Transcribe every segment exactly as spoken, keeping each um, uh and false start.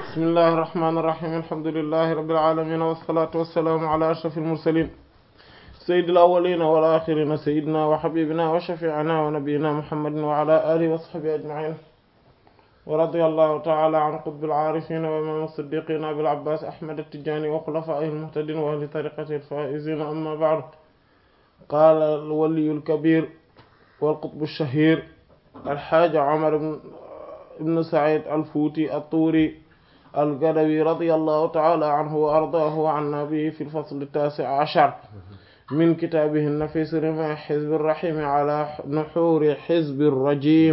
بسم الله الرحمن الرحيم الحمد لله رب العالمين والصلاة والسلام على أشرف المرسلين سيد الأولين والآخرين سيدنا وحبيبنا وشفيعنا ونبينا محمد وعلى آله وصحبه أجمعين ورضي الله تعالى عن قطب العارفين وإمام الصديقين أبي العباس أحمد التجاني وخلفائه المهتدين وأهل طريقته الفائزين. أما بعد، قال الولي الكبير والقطب الشهير الحاج عمر بن ابن سعيد الفوتي الطوري القدوي رضي الله تعالى عنه وأرضاه وعنا به في الفصل التاسع عشر من كتابه النفيس رمى حزب الرحيم على نحور حزب الرجيم.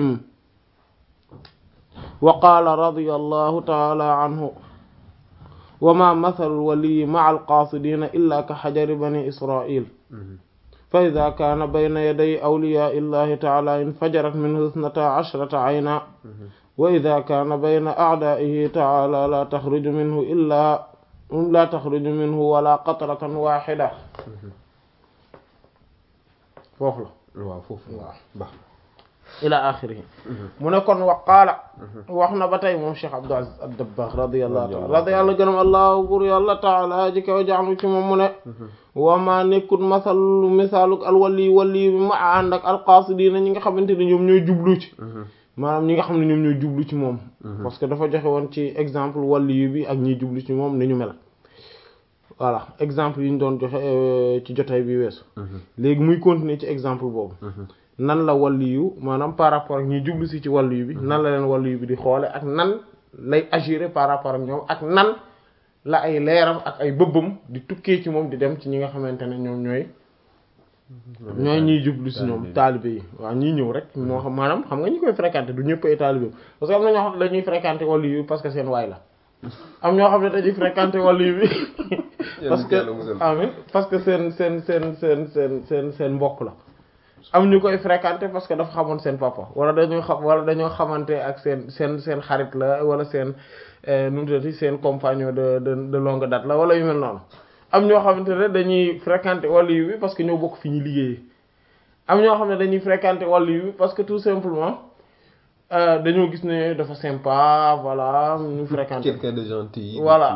وقال رضي الله تعالى عنه: وما مثل الولي مع القاصدين إلا كحجر بني إسرائيل، فإذا كان بين يدي أولياء الله تعالى انفجرت منه اثنتا عشرة عينا، وإذا كان بين أعدائه تعالى لا تخرج منه إلا لا تخرج منه ولا قطرة واحدة. فوفلا إلى آخره. mu ne kon waqaala wax na ba tey moom Cheikh Abdou Aziz ad-Dabbagh radiyallahu ta'ala radiyallahu gënam allahu bur yàlla taala ji kaw jaxlu ci moom mu ne wama nekkut masalu misaaluk alwali wali bi ma ànd ak alqaasidiina ñi nga xamante ne ñoom ñooy jublu ci maanaam ñi nga xam ne ñoom ñooy jublu ci moom parce que dafa joxe woon ci exemple wali bi ak ñiy jublu ci moom ni ñu mel. voilà exemple yi ñu doon joxe ci jotaay bi weesu léegi muy continuer ci exemple boobu nan la waliyu maanaam par rapport ak ñi jublu si ci waliyu bi nan la leen waliyu bi di xoole ak nan lay agir par rapport ak ñoom ak nan la ay leeram ak ay bëbbam di tukkee ci moom di dem ci ñi nga xamante ne ñoom ñooy ñooy ñiy jublu si ñoom taalibe yi waaw ñiy ñëw rek moo xam maanaam xam nga ñi koy fréquenter du ñëpp ay taalibe parce que am na ñoo xam ne dañuy fréquenter waliyu parce que seen waay la am ñoo xam ne dañuy fréquenter waliyu bi parce que amin parce que seen seen seen seen seen seen seen mbokk la. am ñu koy fréquenter parce que dafa xamoon seen papa wala dañoo xam wala dañoo xamante ak seen seen seen xarit la wala seen nu mu tuddati seen compagnon de de de longue date la wala yu mel noonu. am ñoo xamante ne dañuy fréquenter waliyu bi parce que ñoo bokk fi ñu liggéeyee am ñoo xam ne dañuy fréquenter waliyu bi parce que tout simplement dañoo gis ne dafa sympa voilà ñu fréquenter. quelqu'un de gentil. voilà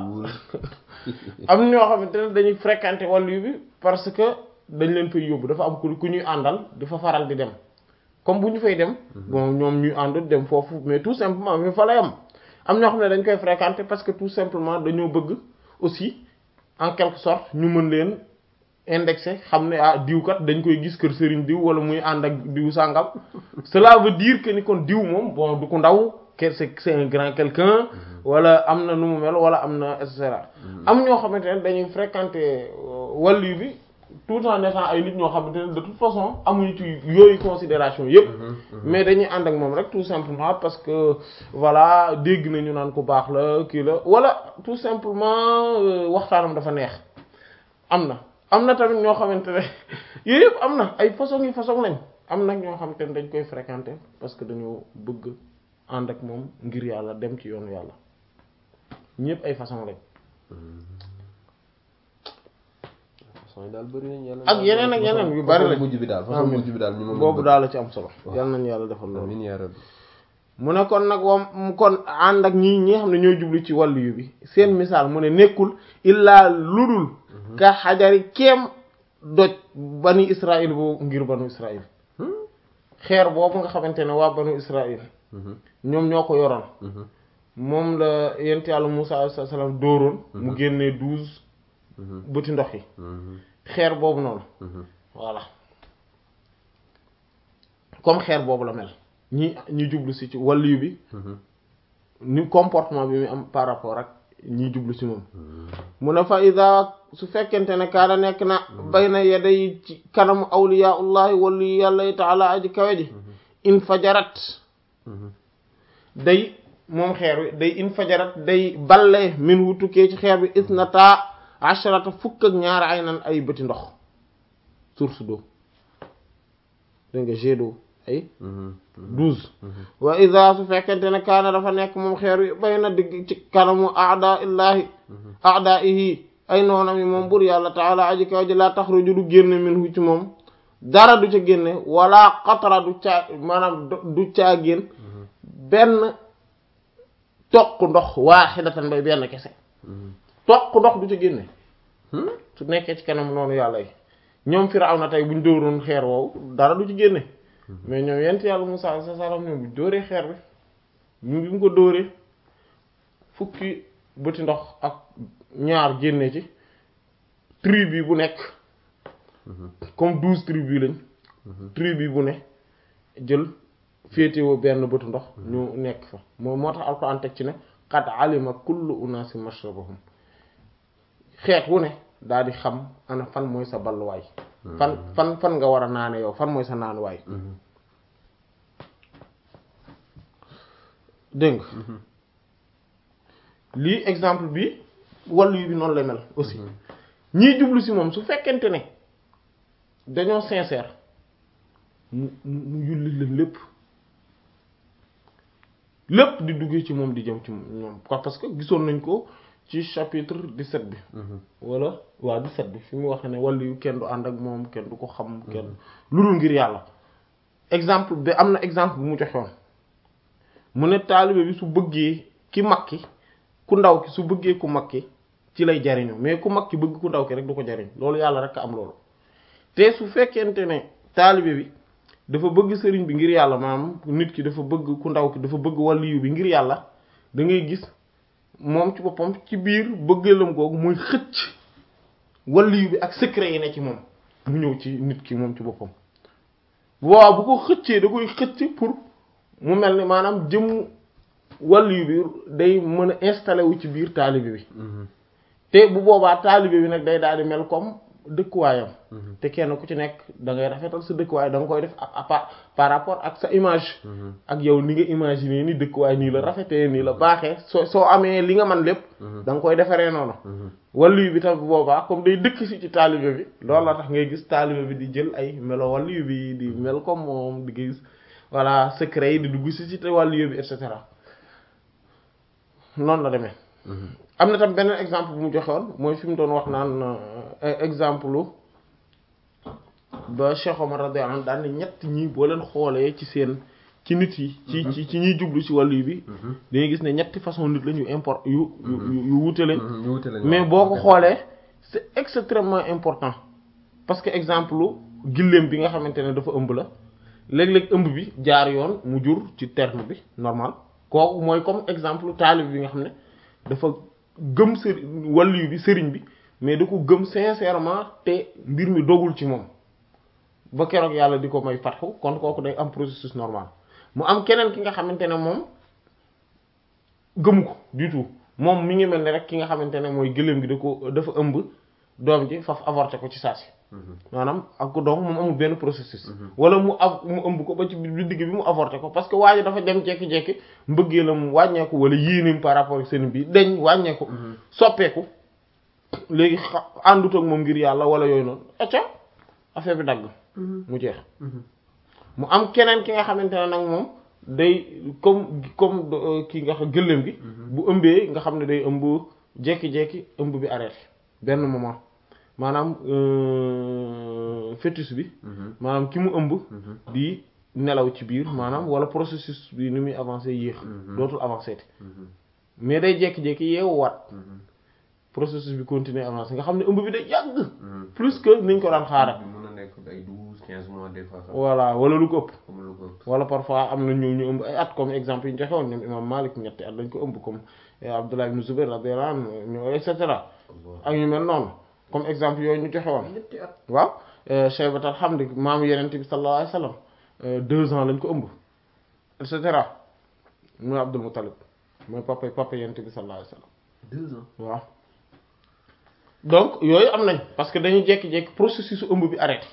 am ñoo xamante ne dañuy fréquenter waliyu bi parce que. dañ leen fay yóbbu dafa am ku ku ñuy àndal dafa faral di dem comme bu ñu fay dem bon ñoom ñuy ànd dem foofu mais tout simplement mais fa lay am am ñoo xam ne dañ koy fréquenter parce que tout simplement dañoo bëgg aussi en quelque sorte ñu mën leen indexer xam ne ah diw kat dañ koy gis kër sëriñ diw wala muy ànd ak diw sàngam cela veut dire que ni kon diw moom bon du ko ndaw c'est c'est un grand quelqu'un wala am na nu mu mel wala am na et cetera am ñoo xamante ne dañuy fréquenter wàllu bi tout en étant ay nit ñoo xamante ne de toute façon amuñu ci yooyu considération yépp mais dañuy ànd ak moom rek tout simplement parce que voilà dégg nañu naan ku baax la kii la wala tout simplement waxtaanam dafa neex am na am na tamit ñoo xamante ne yooyu yépp am na ay façon yi façon lañ am nag ñoo xamante ne dañ koy fréquenter parce que dañoo bëgg ànd ak moom ngir yàlla dem ci yoonu yàlla ñépp ay façon lañ ak yeneen ak yeneen yu bari la mujj bi daal façon mujj bi daal ñu moom boobu daal la ci am solo yal nañu yàlla defal loolu mu ne kon nag wam kon ànd ak ñi ñi nga xam ne ñooy jublu ci wàllu yu bi seen misaal mu ne nekkul illaa ludul ka xajari keem doj bani Israël boobu ngir banu Israël xeer boobu nga xamante ne waa banu Israël ñoom ñoo ko yoroon moom la yent yàlla Musaa alayhi salaam dóoroon mu génnee douze bëti ndox yi xeer boobu noonu voilà comme xeer boobu la mel ñi ñi jublu si ci wàllu bi ni comportement bi mu am par rapport ak ñi jublu si moom mu ne fa ida su fekkente ne kaana nekk na bayna yaday ci kanamu awliyaullahi wàllu yàlla taala aji kawe ji infajarat day moom xeer wi day infajarat day balle min wu tukkee ci xeer bi isnata asharata fukk ak ñaar ay nan ay bëti ndox source d'eau dégg nga jet d'eau ay douze wa iza su fekkente ne kaana dafa nekk moom xeer wi bay na digg ci kanamu aada illahi aada ihi ay noonam yi moom bur yàlla taala aji kaw ji laa taxruju du génne minhu ci moom dara du ca génne wala qatra du caa maanaam du caa génn benn toq ndox waaxidatan bay benn kese toq ndox du ci génne su nekkee ci kanam noonu yàlla yi ñoom Firawna tey buñ dóoroon xeer woowu dara du ci génne mais ñoom yent yàlla Musaa alayhi salaam ñoom buñ dóoree xeer bi ñu ngi ko dóoree fukki bëti ndox ak ñaar génne ci tribu bu nekk comme douze tribu lañ tribu bu ne jël féetewoo benn bëtu ndox ñu nekk fa moom moo tax Alxuraan teg ci ne qad alima kullu unaasin mashrabahum xeet wu ne daal di xam ana fan mooy sa balluwaay fan fan fan nga war a naane yow fan mooy sa naanuwaay dégg nga lii exemple bi wàllu bi noonu lay mel aussi ñiy jublu ci moom su fekkente ne dañoo sincère mu mu yulli leen lépp lépp di duggee ci moom di jëm ci ñoom parce que gisoon nañ ko ci chapitre dix-sept bi wala waa dix-sept bi fi mu wax ne wàllu yu kenn du ànd ak moom kenn du ko xam kenn lu dul ngir yàlla exemple bi am na exemple bu mu joxoon mu ne taalibe bi su bëggee ki mag ki ku ndaw ki su bëggee ku mag ki ci lay jariñu mais ku mag ki bëgg ku ndaw ki rek du ko jariñ loolu yàlla rek a am loolu te su fekkente ne taalibe bi dafa bëgg sëriñ bi ngir yàlla maanaam nit ki dafa bëgg ku ndaw ki dafa bëgg waliyu bi ngir yàlla da ngay gis moom ci boppam ci biir bëggeelam googu muy xëcc waliyu bi ak secret yi ne ci moom mu ñëw ci nit ki moom ci boppam waaw bu ko xëccee da koy xëcc pour mu mel ni maanaam jëm waliyu bi day mën a installé wu ci biir taalibe bi te bu boobaa taalibe bi nag day daal di mel comme dëkkuwaayam te kenn ku ci nekk da ngay rafetal sa dëkkuwaay da nga koy def à part par rapport ak sa image ak yow ni nga imaginer ni dëkkuwaay nii la rafetee nii la baaxee soo soo amee li nga man lépp da nga koy defaree noonu waliyu bi tam bu boobaa comme day dëkk si ci taalibe bi loolu la tax ngay gis taalibe bi di jël ay melo waliyu bi di mel comme moom di gis voilà secret yi di dugg si ci te waliyu bi et cetera noonu la demee am na tam beneen exemple bu mu joxoon mooy fi mu doon wax naan exemple ba Cheikh Omar radiyallahu anhu daan ne ñett ñi boo leen xoolee ci seen ci nit yi ci ci ci ñuy jublu ci wàllu bi dañuy gis ne ñetti façon nit lañ yu import yu yu yu wuute lañ mais boo ko xoolee c'est extrêmement important parce que exemple gilleem bi nga xamante ne dafa ëmb la léeg-léeg ëmb bi jaar yoon mu jur ci terme bi normal kooku mooy comme exemple taalib bi nga xam ne dafa gëm sëriñ wàllu bi sëriñ bi mais da ko gëm sincèrement te mbir mi dogul ci moom ba keroog yàlla di ko may fatxu kon kooku day am processus normal mu am keneen ki nga xamante ne moom gëmu ko du tout moom mi ngi mel ne rek ki nga xamante ne mooy gëléem gi da ko dafa ëmb doom ji faf avorté ko ci saasi maanaam ak ko donc moom amul benn processus wala mu av mu ëmb ko ba ci bi digg bi mu avorté ko parce que waa ji dafa dem jekki-jekki mbëggee la mu wàññeeku wala yéenim par rapport ak seen bi dañ wàññeeku soppeeku léegi àndut ak moom ngir yàlla wala yooyu noonu acca affaire bi dagg mu jeex mu am keneen ki nga xamante ne nag moom day comme comme ki nga xam gëléem gi bu ëmbee nga xam ne day ëmb jekki-jekki ëmb bi arrêté benn moment maanaam fœtus bi maanaam ki mu ëmb di nelaw ci biir maanaam wala processus bi ni muy avancé yéex dootul avancé te mais day jekki-jekki yeewuwaat processus bi continuer avancé nga xam ne ëmb bi day yàgg plus que niñ ko daan xaaral mën na nekk ay douze quinze mois des fois voilà wala lu ko ëpp comme lu ko ëpp wala parfois am na ñu ñu ëmb ay at comme exemple yi ñu joxe woon ñoom imam Malik ñetti at dañ ko ëmb comme Abdullah ibn Zubayr radiyallahu anhu et cetera ak ñu mel noonu comme exemple yooyu ñu joxe woon waaw Shaybat al-Hamd maamu Yonent bi sallallahu alayhi wasallam deux ans lañ ko ëmb et cetera muy Abdul Muttalib mooy papa papa Yonent bi sallallahu alayhi wasallam deux ans waaw donc yooyu am nañ parce que dañuy jékki-jékki processus ëmb bi arrêté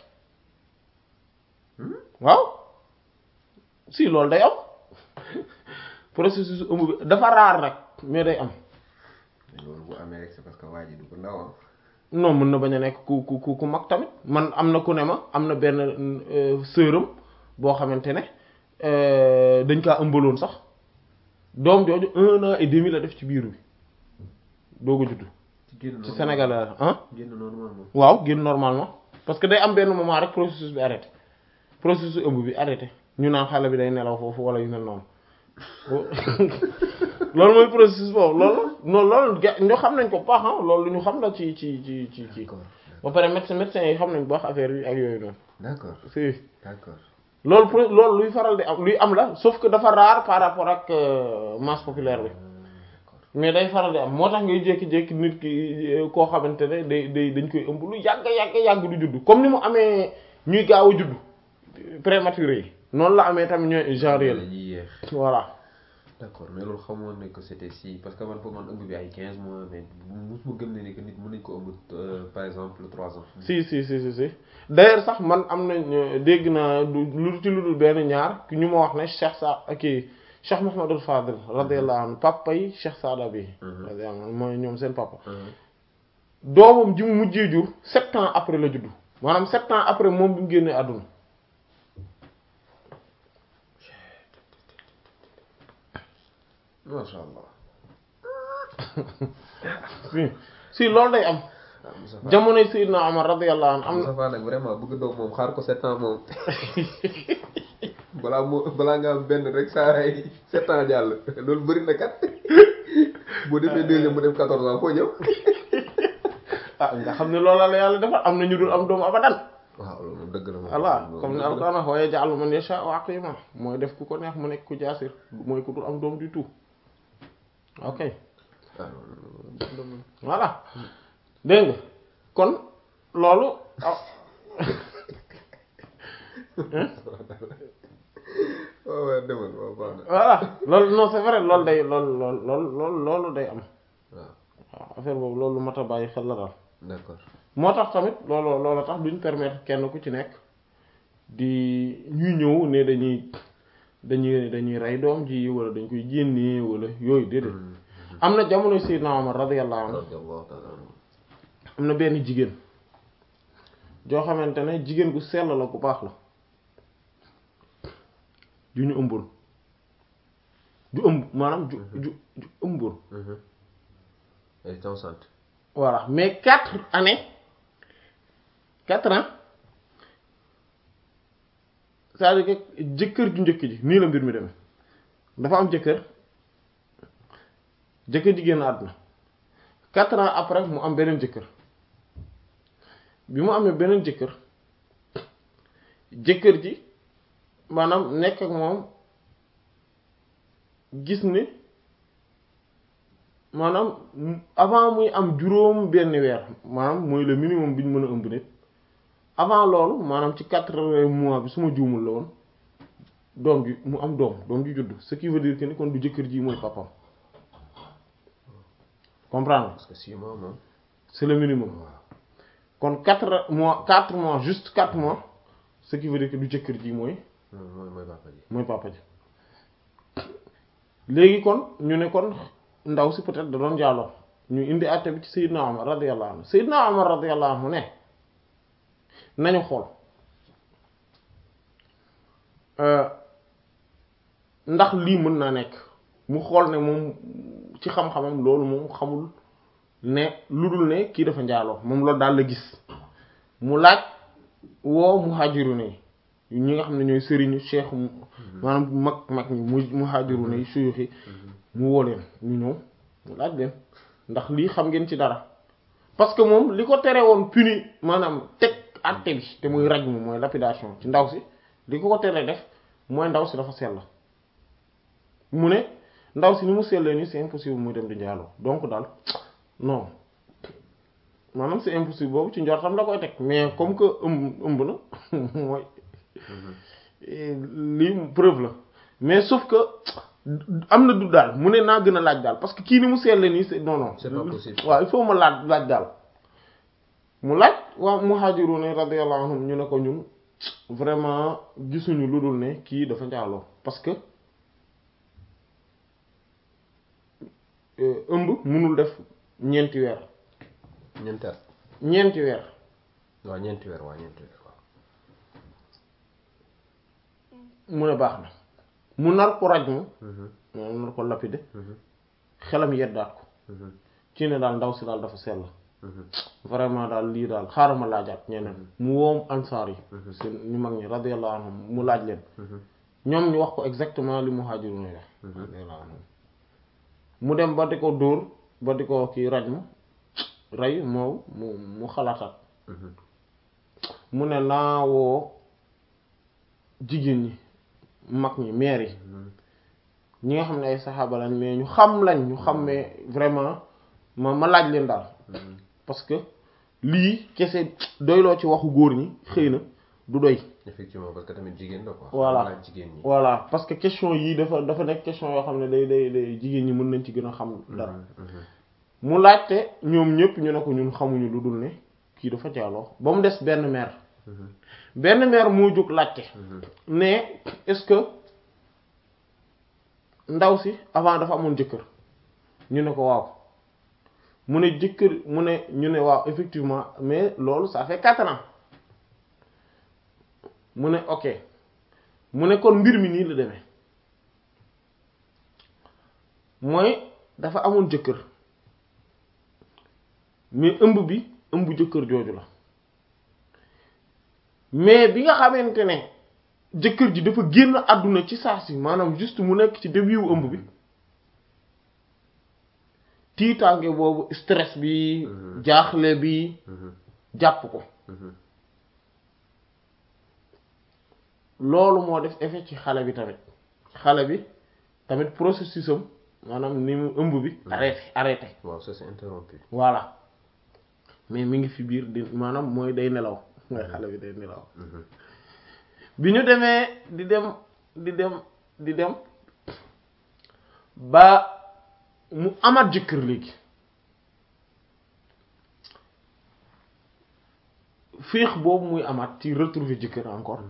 waaw si loolu day am processus ëmb bi dafa raar nag mais day am. loolu bu amee rek c'est parce que waa ji du ko ndaw non mën na bañ a nekk ku ku ku mag tamit man am na ku ne ma am na benn sœuram boo xamante ne dañ kaa ëmbaloon sax doom jooju un an et demi la def ci biir bi doog a juddu. ci Sénégal la ah. génn normalement. waaw génn normalement parce que day am benn moment rek processus bi arrêté processus ëmb bi arrêté ñu naan xale bi day nelaw foofu wala yu mel noonu loolu mooy processus boobu loolu non loolu ga ñoo xam nañ ko baax ah loolu lu ñu xam la ci ci ci ci ci ba pare médecin médecin yi xam nañ baax affaire yi ak yooyu noonu. d'accord si d'accord. loolu pour loolu luy faral di am luy am la sauf que dafa rare par rapport ak masse populaire bi mais day faral di am moo tax ngay jékki-jékki nit ki koo xamante ne day day dañ koy ëmb lu yàgg yàgg yàgg du juddu comme ni mu amee ñuy gaaw a juddu prématuré yi noonu la amee tamit ñooy genre yéen voilà. d'accord mais loolu xamoon ne que c'était si parce que man pour man ëmb bi ay quinze mois mais mosuma gëm ne ni que nit mën nañ ko ëmb par exemple trois ans. si si si si si d'ailleurs sax man am nañ dégg naa lu ci lu dul benn ñaar ñu ma wax ne Cheikh Sa kii Cheikh Mouhamadul Fadil radiyallahu anhu papa yi Cheikh Saada bi radiyallahu anhu mooy ñoom seen papa doomam ji mu mujjee jur sept ans après la juddu maanaam sept ans après moom bi mu génnee àdduna. masha Allah. si si loolu day am. jamonoy Seydina Omar radiyallahu anhu am na. Moustapha nag vraiment bëgg doom moom xaar ko sept ans moom balaa moo balaa nga am benn rek saa ay sept ans jàll loolu bëri na kat boo defee deuxième mu dem quatorze ans foo ñëw. ah nga xam ne loolu la yàlla defal am na ñu dul am doomu abadan. waaw loolu moom dëgg la moom. voilà comme ni Alxuraan wax wa yaj'alu man yashaa'u aqiima mooy def ku ko neex mu nekk ku jaasir mooy ku dul am doom du tout. ok voilà dégg nga kon loolu voilà loolu non c'est vrai loolu day loolu loolu loolu loolu day am waaw affaire boobu loolu mat a bàyyi xel la daal. d'accord moo tax tamit loolu loolu tax duñ permettre kenn ku ci nekk di ñuy ñëw ne dañuy dañuy dañuy rey doom ji wala dañ koy génnee wala yooyu déedéet. am na jamono Seydina Omar radiyallahu anhu am na benn jigéen joo xamante ne jigéen gu sell la ku baax la ju ñu ëmboon ju ëmb maanaam ju ju ju ëmboon. elle est enceinte. voilà mais quatre années quatre ans c'est-à-dire que jëkkër ju njëkk ji nii la mbir mi demee dafa am jëkkër jëkkër ji génn àdduna quatre ans après mu am beneen jëkkër bi mu amee beneen jëkkër jëkkër ji maanaam nekk ak moom gis ni maanaam avant muy am juróom benn weer maanaam mooy le minimum bi ñu mën a ëmb nit avant loolu maanaam ci quatre mois bi su ma juumul la woon doom ji mu am doom doom ji judd ce qui veut dire que ni kon du jëkkër ji mooy papam comprendre parce que six mois moom c'est le minimum kon quatre mois quatre mois juste quatre mois ce qui veut dire que du jëkkër ji mooy mooy mooy papa ji mooy papa ji léegi kon ñu ne kon ndaw si peut-être da doon jaaloo ñu indi àtte bi ci Seydina Omar radiyallahu anhu Seydina Omar radiyallahu anhu ne nañu xool ndax lii mën naa nekk mu xool ne moom ci xam-xamam loolu moom xamul ne lu dul ne kii dafa njaaloo moom loolu daal la gis mu laaj woo muhajiruna yi ñi nga xam ne ñooy sëriñu cheikh maanaam mag mag ñi mu muhajiruna yi suyuxi mu woo leen ñu ñëw mu laaj leen ndax lii xam ngeen ci dara parce que moom li ko tere woon puni maanaam teg àtte bi te muy raj mu mooy lapidation ci ndaw si li ko ko tere def mooy ndaw si dafa sell mu ne ndaw si ni mu sellee nii c'est impossible muy dem di njaaloo donc daal non maanaam c'est impossible boobu ci njortam la koy teg mais comme que ëmb ëmb na mooy lii preuve la mais sauf que am na du daal mu ne naa gën a laaj daal parce que kii ni mu sellee nii c'est non non c'est pas possible waaw il faut ma laaj laaj daal mu laaj waa muhajiruna radiyallahu anhum ñu ne ko ñun vraiment gisuñu lu dul ne kii dafa njaaloo parce que ëmb mënul def ñeenti weer ñeenti at ñeenti weer waaw ñeenti weer waaw ñeenti weer waaw mu ne baax na mu nar ko raj mu mu nar ko lapide xelam yeddaat ko ci ne daal ndaw si daal dafa sell vraiment daal lii daal xaaral ma laajaat ñeneen mu woom ansaar yi seen ñu mag ñi radiyallahu anhum mu laaj leen ñoom ñu wax ko exactement li muhajirun wax mu dem ba di ko dóor ba di ko kii raj mu rey moo mu mu xalaatat mu ne naa woo jigéen ñi mag ñi meer yi ñi nga xam ne ay saxaaba lañ mais ñu xam lañ ñu xam ne vraiment ma ma laaj leen daal parce que lii kese doyloo ci waxu góor ñi xëy na du doy. effectivement parce que tamit jigéen la quoi. voilà laaj jigéen ñi. voilà parce que question yii dafa dafa nekk question yoo xam ne day day day jigéen ñi mën nañ ci gën a xam dara. mu laajte ñoom ñëpp ñu ne ko ñun xamuñu lu dul ne kii dafa jaaloo ba mu des benn mère. benn mère moo jóg laajte. ne est-ce que ndaw si avant dafa amoon jëkkër ñu ne ko waaw mu ne jëkkër mu ne ñu ne waaw effectivement mais loolu ça fait quatre ans mu ne ok mu ne kon mbir mi nii la demee mooy dafa amoon jëkkër mais ëmb bi ëmb jëkkër jooju la mais bi nga xamante ne jëkkër ji dafa génn àdduna ci saa si maanaam juste mu nekk ci début wu ëmb bi tiitaange boobu stress bi jaaxle bi jàpp ko loolu moo def effet ci xale bi tamit xale bi tamit processus am maanaam ni mu ëmb bi arrêté arrêté waaw ça c'est interrompu voilà mais mi ngi fi biir di maanaam mooy day nelaw mooy xale bi day nelaw bi ñu demee di dem di dem di dem ba mu amaat jëkkër léegi féex boobu muy amaat ci retrouver jëkkër encore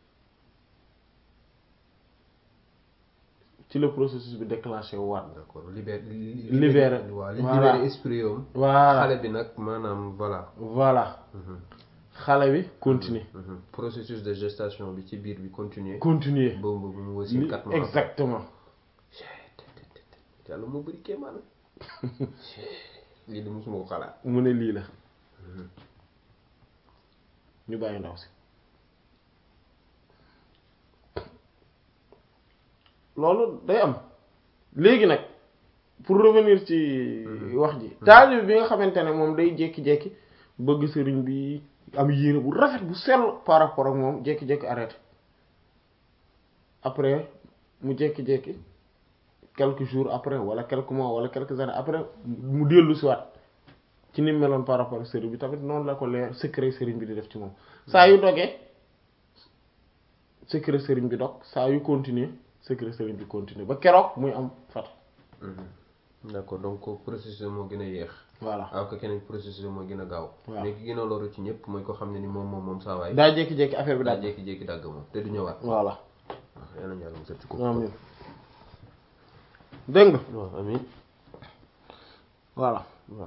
ci le processus bi déclenché wu waat. d'accord libéré libéré waaw libéré esprit yoom. voilà xale bi nag maanaam voilà. voilà. xale bi continuer. processus de gestation bi ci biir bi continuer. continuer boobu bu mu wësee quatre mois. exactement. yàlla moo bëri kéemaan. lii de mosuma ko xalaat. mu ne lii la. ñu bàyyi ndaw si. loolu day am léegi nag pour revenir ci wax ji taalibe bi nga xamante ne moom day jékki-jékki bëgg sëriñ bi am yéene bu rafet bu sell par rapport ak moom jékki-jékki arrêté après mu jékki-jékki quelques jours après wala quelques mois wala quelques années après mu dellu si waat ci ni meloon par rapport ak sëriñ bi tamit noonu la ko leer secret sëriñ bi di def ci moom saa yu dogee secret sëriñ bi dog saa yu continuer secret sëriñ bi continuer ba keroog muy am fat d'accord donc processus moo gën a yéex. voilà alors que keneen processus moo gën a gaaw. waaw mais ki gën a loru ci ñëpp mooy ko xam ne ni moom moom moom saa waay. daa jékki-jékki affaire bi daa daal jékki-jékki dàgg moom te du ñëwaat. voilà. waaw yal nañu yàlla musal ci ko. amiin dégg nga. waaw amiin. voilà.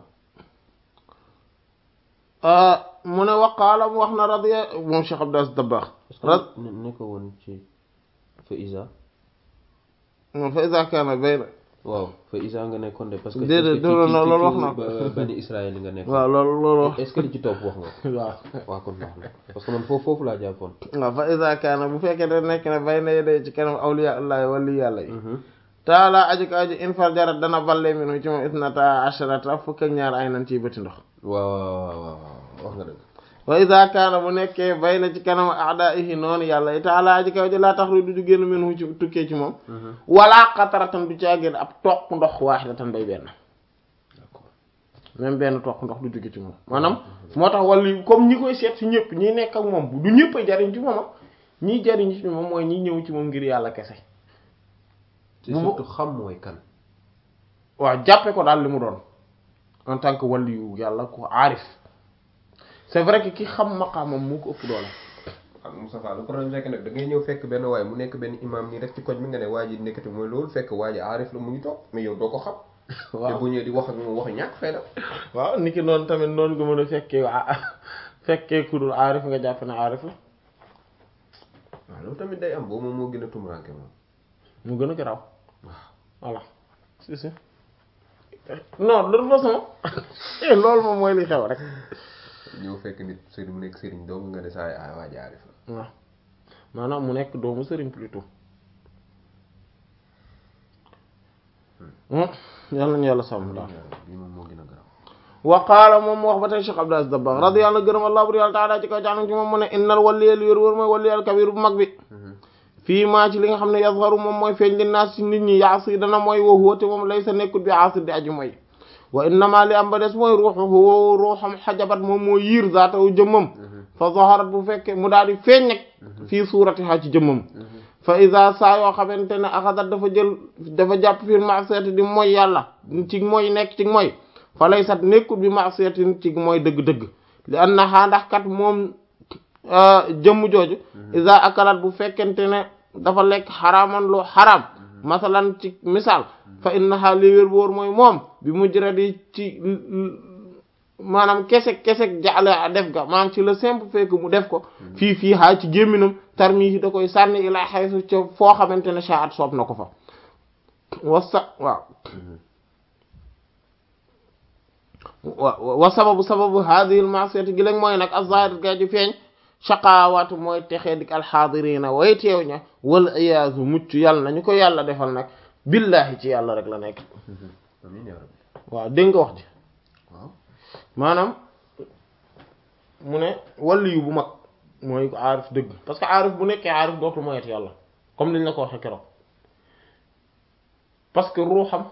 waaw. mu ne waqaala mu wax na radiya moom Cheikh Abdou Aziz Dabakh. rad ne ko woon ci fa Isa. moom fa Isa kaana bayna. waaw fa Isa nga nekkoon de parce que. déedéet loolu loolu wax na ba bani Israël nga nekkoon. waaw loolu loolu wax. est-ce que li ci topp wax nga. waaw. waaw kon wax na parce que man foofu foofu laa jàppoon. waaw fa Isa kaana bu fekkee ne nekk na bayna yedee ci kanam awliya Allah wali yàlla yi. taala aji ko aji infar jarat dana balle minu ci moom itnata asharata fukk ak ñaar ay nan ciy bëti ndox. waaw waaw waaw wax nga dëgg. wa iza kaana bu nekkee bay na ci kanam a'da'ihi noonu yàlla taala aji kaw ji laa tax du génn minhu ci tukkee ci moom wala qataratan du caa génn ab toq ndox waahidatan bay benn d'accord même benn toq ndox du jóge ci moom maanaam moo tax wàllu comme ñi koy seet ci ñëpp ñi nekk ak moom du ñëpp a jariñ ci moom ñiy jariñ ci moom mooy ñi ñëw ci moom ngir yàlla kese te surtout xam mooy kan waaw jàppe ko daal li mu doon en tant que waliyu yàlla ko aarif c'est vrai que ki xam maqaamam moo ko ëpp doole. xam Moustapha le problème fekk nag da ngay ñëw fekk benn waay mu nekk benn imam nii rek ci koñ mi nga ne waa ji nekkati mooy loolu fekk waa ji aarif la mu ngi toog mais yow doo ko xam. waaw te bu ñëwee di wax ak moom wax ñàkk fay da. waaw niki noonu tamit noonu nga mën a fekkee waa fekkee ku dul aarif nga jàpp ne aarif la. waaw loolu tamit day am boobu moom moo gën a tumuraanke moom. mu gën a garaaw. waaw voilà si si non de toute façon loolu moom mooy li xew rek. ñëw fekk nit sëriñ mu nekk sëriñ dong nga ne saa yi ah waa ji aarif la. waaw maanaam mu nekk doomu sëriñ plutôt yàlla nañu yàlla sàmm daal bii moom moo gën a garaaw. wa qaala moom mu wax ba tey Cheikh Abdou Aziz Dabakh radiyallahu gërëm Allah bur yàlla taala ci kaw jaanam ci moom mu ne innal waliyal wér wér mooy waliyal kabir bu mag bi fii maa ci li nga xam ne yazharu moom mooy feeñ li naas ci nit ñi yaasi dana mooy wa huwa te moom laysa nekkut bi aasi di aji mooy wa innama li am ba des mooy ruuxuhu ruuxam xajabat moom moo yiir zaatawu jëmmam fa zaharat bu fekkee mu daal di feeñ nag fii suuratiha ci jëmmam fa iza saa yoo xamante ne axadat dafa jël dafa jàpp fii ma'siyati di mooy yàlla ci mooy nekk ci mooy fa laysat nekkut bi ma'siyatin ci mooy dëgg-dëgg li annaha ndax kat moom jëmm jooju iza akalat bu fekkente ne dafa lekk xaraaman lu xaraam masalan ci misaal fa innaha li wér boor mooy moom bi mujradi ci maanaam kesek kesek jaale def ga maanaam ci le simple fait que mu def ko fii fii haa ci gémminam tarmihi da koy sànni ilaa xaysu ca foo xamante ne shaat soob na ko fa wasa waaw wa sababu sababu hadhihi al ma'siyati gi lañ mooy nag az-zahir ga ji feeñ shaqaawatu mooy texee dik alxaadirina way teew ña wal iyaazu mucc yàlla nañu ko yàlla defal nag billahi ci yàlla rek la nekk amiin yaa rabbi. waaw dégg nga wax ji waaw maanaam mu ne waliyu bu mag mooy ko aarif dëgg parce que aarif bu nekkee aarif dootul moyet yàlla comme niñ la ko waxee keroog parce que ruuxam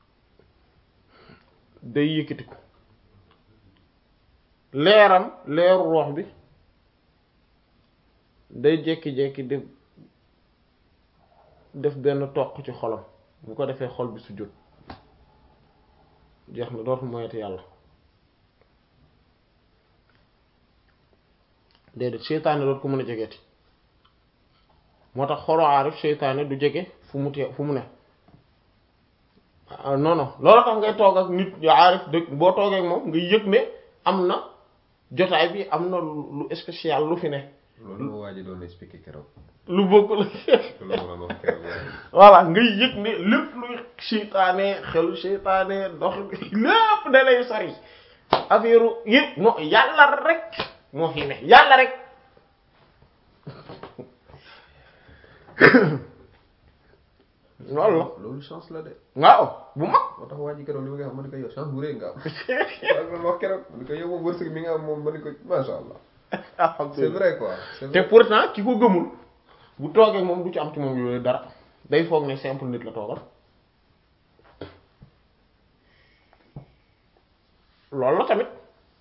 day yëkkatiku leeram leeru ruux bi day jékki-jékki def def benn toq ci xolam bu ko defee xol bi sujjóot jeex na dootul moyeti yàlla déedéet seytaane dootu ko mën a jegeeti moo tax xolu aarif seytaane du jege fu mu te fu mu ne non non loolu tax ngay toog ak nit yu aarif dëgg boo toogee ak moom nga yëg ne am na jotaay bi am na lu spécial lu fi ne loolu moo waaj a doon expliqué keroog. lu bokk la loolu moo doon wax keroog voilà ngay yëg ne lépp luy seytaane xelu seytaane dox lépp da lay sori affaire yëpp non yàlla rek moo fi ne yàlla rek loolu la loolu chance la de. waaw bu mag moo tax waa ji keroog li ma nga xam ma ne ko yow chance bu rëy nga am. waaw loolu wax keroog ma ne ko yow moom wërsëg mi nga am moom ma ne ko macha allah. c'est vrai quoi. te pourtant ki ko gëmul bu toogee moom du ci am ci moom yooyu dara day foog ne simple nit la toogal loolu la tamit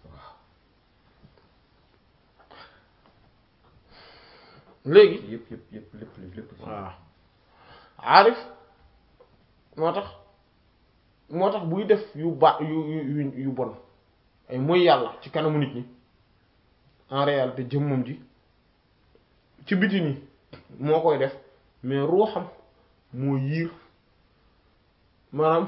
léegi yëpp yëpp yëpp lépp lépp. waaw aarif moo tax moo tax buy def yu ba yu yu yu bon ay mooy yàlla ci kanamu nit ñi en réalité jëmmam ji ci biti nii moo koy def mais ruuxam moo yiir maanaam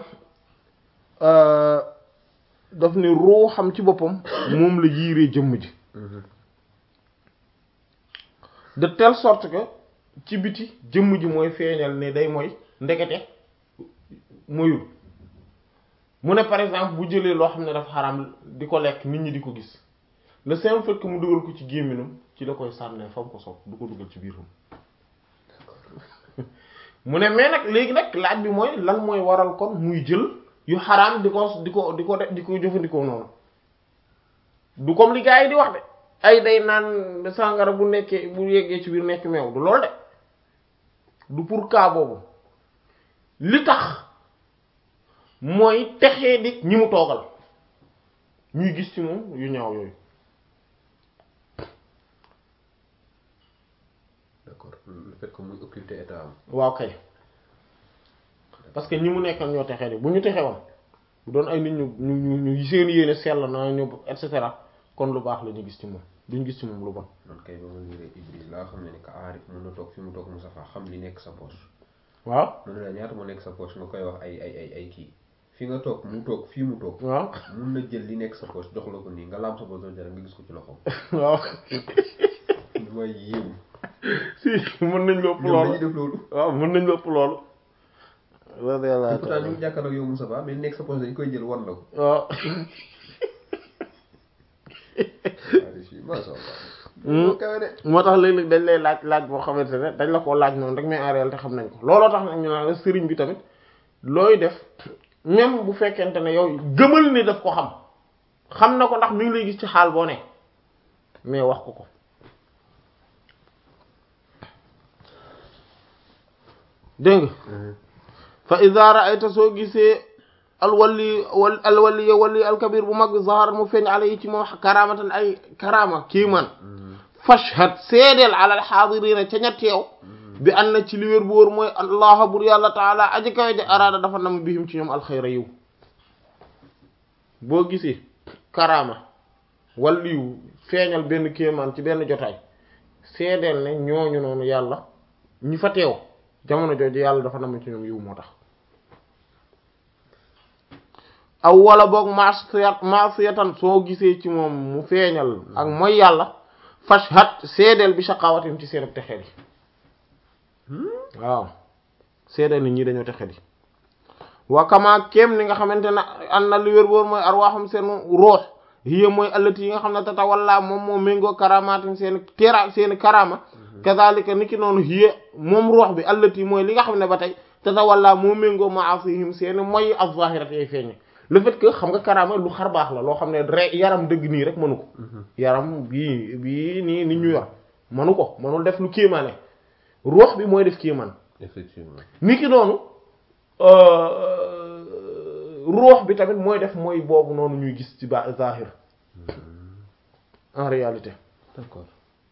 daf ne ruuxam ci boppam moom la yiiree jëmm ji de telle sorte que ci biti jëmm ji mooy feeñal ne day mooy ndekete moyul mu ne par exemple bu jëlee loo xam ne dafa xaraam di ko lekk nit ñi di ko gis le simple fait que mu dugal ko ci gémminam ci la koy sànnee fa mu ko sopp du ko dugal ci biiram mu ne mais nag léegi nag laaj bi mooy lan mooy waral kon muy jël yu xaraam di ko di ko di ko def di ko jëfandikoo noonu du comme li gars yi di wax de ay day naan sàngara bu nekkee bu yeggee ci biir nekk meew du loolu de du pour cas boobu li tax mooy texee di ñi mu toogal ñuy gis ci moom yu ñaaw yooyu. d'accord le fait que muy occulter état am. waaw kay parce que ñi mu nekkal ñoo texee di bu ñu texee woon bu doon ay nit ñu ñu ñu seen yéene sell na ñu et cetera kon lu baax la ñu gis ci moom duñ gis ci moom lu bon. man kay ba ma liiree Ibris laa xam ne ni que aarif mën na toog fi mu toog Moustapha xam li nekk sa poche. waaw mën na la ñaata moo nekk sa poche nga koy wax ay ay ay ay kii fi nga toog mu toog fii mu toog. waaw mun na jël li nekk sa poche jox la ko nii nga laam sa poche doon jar nga gis ko ci loxoom. waaw. lu may yéemu. si mën nañ lépp loolu ñoom dañuy def loolu. waaw mën nañ lépp loolu. loolu yàlla pourtant ñu ngi jàkkaarloo yow Moustapha mais li nekk sa poche dañ koy jël wan la ko. waaw. macha allah. moo tax léeg-léeg dañ lay laaj laaj boo xamante ne dañ la koo laaj noonu rek mais en réalité xam nañ ko looloo tax nag ñu naan la sëriñ bi tamit looy def même bu fekkente ne yow gëmal ni daf ko xam xam na ko ndax mi ngi lay gis ci xaal boo ne mais wax ko ko dégg nga fa iza ra'ayta soo gisee alwali wal alwali wali alkabir bu mag bi zahar mu feeñ ala yi ci moom karamatan ay karama kiiman fashhad seedeel ala alxaadirina ca ña teew bi an na ci li wér bu wóor mooy allah bur yàlla taala aji kawe de araada dafa nam bihim ci ñoom alxayra yiw boo gisee karama waliyu feeñal benn kéemaan ci benn jotaay seedeel ne ñooñu noonu yàlla ñi fa teew jamono jooju yàlla dafa nam ci ñoom yiw moo tax aw wala boog masiyat masiyatan soo gisee ci moom mu feeñal ak mooy yàlla fashhad seedeel bi shaqawatim ci seen texeet yi waaw seedeel nit ñi dañoo texeet yi wa kama kem ni nga xamante ne an na li wér boor mooy arwaxam seen ruux hiya mooy allati yi nga xam ne tata walla moom moo méngoo karamatim seen tera seen karama kazalika niki noonu hiya moom ruux bi allati mooy li nga xam ne ba tey tata walla moo méngoo ma'asihim seen mooy az-zahirat yay feeñe le fait que xam nga karama lu xar baax la loo xam ne re yaram dëgg nii rek mënu ko yaram bii bii nii nit ñu yor mënu ko mënul def lu kéemaane ruux bi mooy def kéemaan effectivement ni ki noonu ruux bi tamit mooy def mooy boobu noonu ñuy gis ci ba zahir en réalité d'accord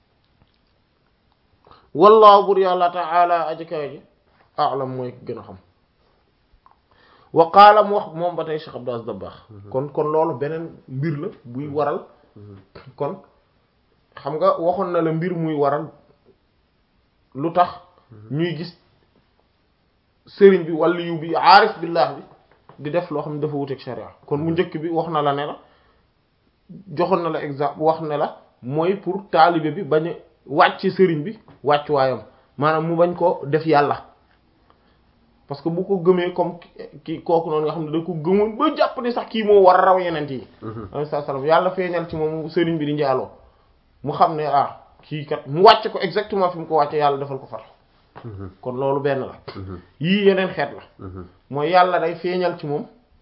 wallahu bur yàlla ta'ala aji kawe ji a'lam mooy gën a xam wa qaala mu wax moom ba tey Cheikh Abdou Aziz Dabakh kon kon loolu beneen mbir la buy waral kon xam nga waxoon na la mbir muy waral lu tax ñuy gis sëriñ bi waliyu bi aarif billah bi di def loo xam ne dafa wuteeg sharia kon bu njëkk bi wax na la ne la joxoon na la exemple wax ne la mooy pour taalibe bi bañ a wàcc sëriñ bi wàcc waayam maanaam mu bañ ko def yàlla parce que bu ko gëmee comme kii kooku noonu nga xam ne da ko gëmoon ba jàpp ni sax kii moo war a raw yeneen yi alayhi salaam yàlla feeñal ci moom sëriñ bi di njaaloo mu xam ne ah kii kat mu wàcc ko exactement fi mu ko wàcce yàlla defal ko fat kon loolu benn la yii yeneen xeet la mooy yàlla day feeñal ci moom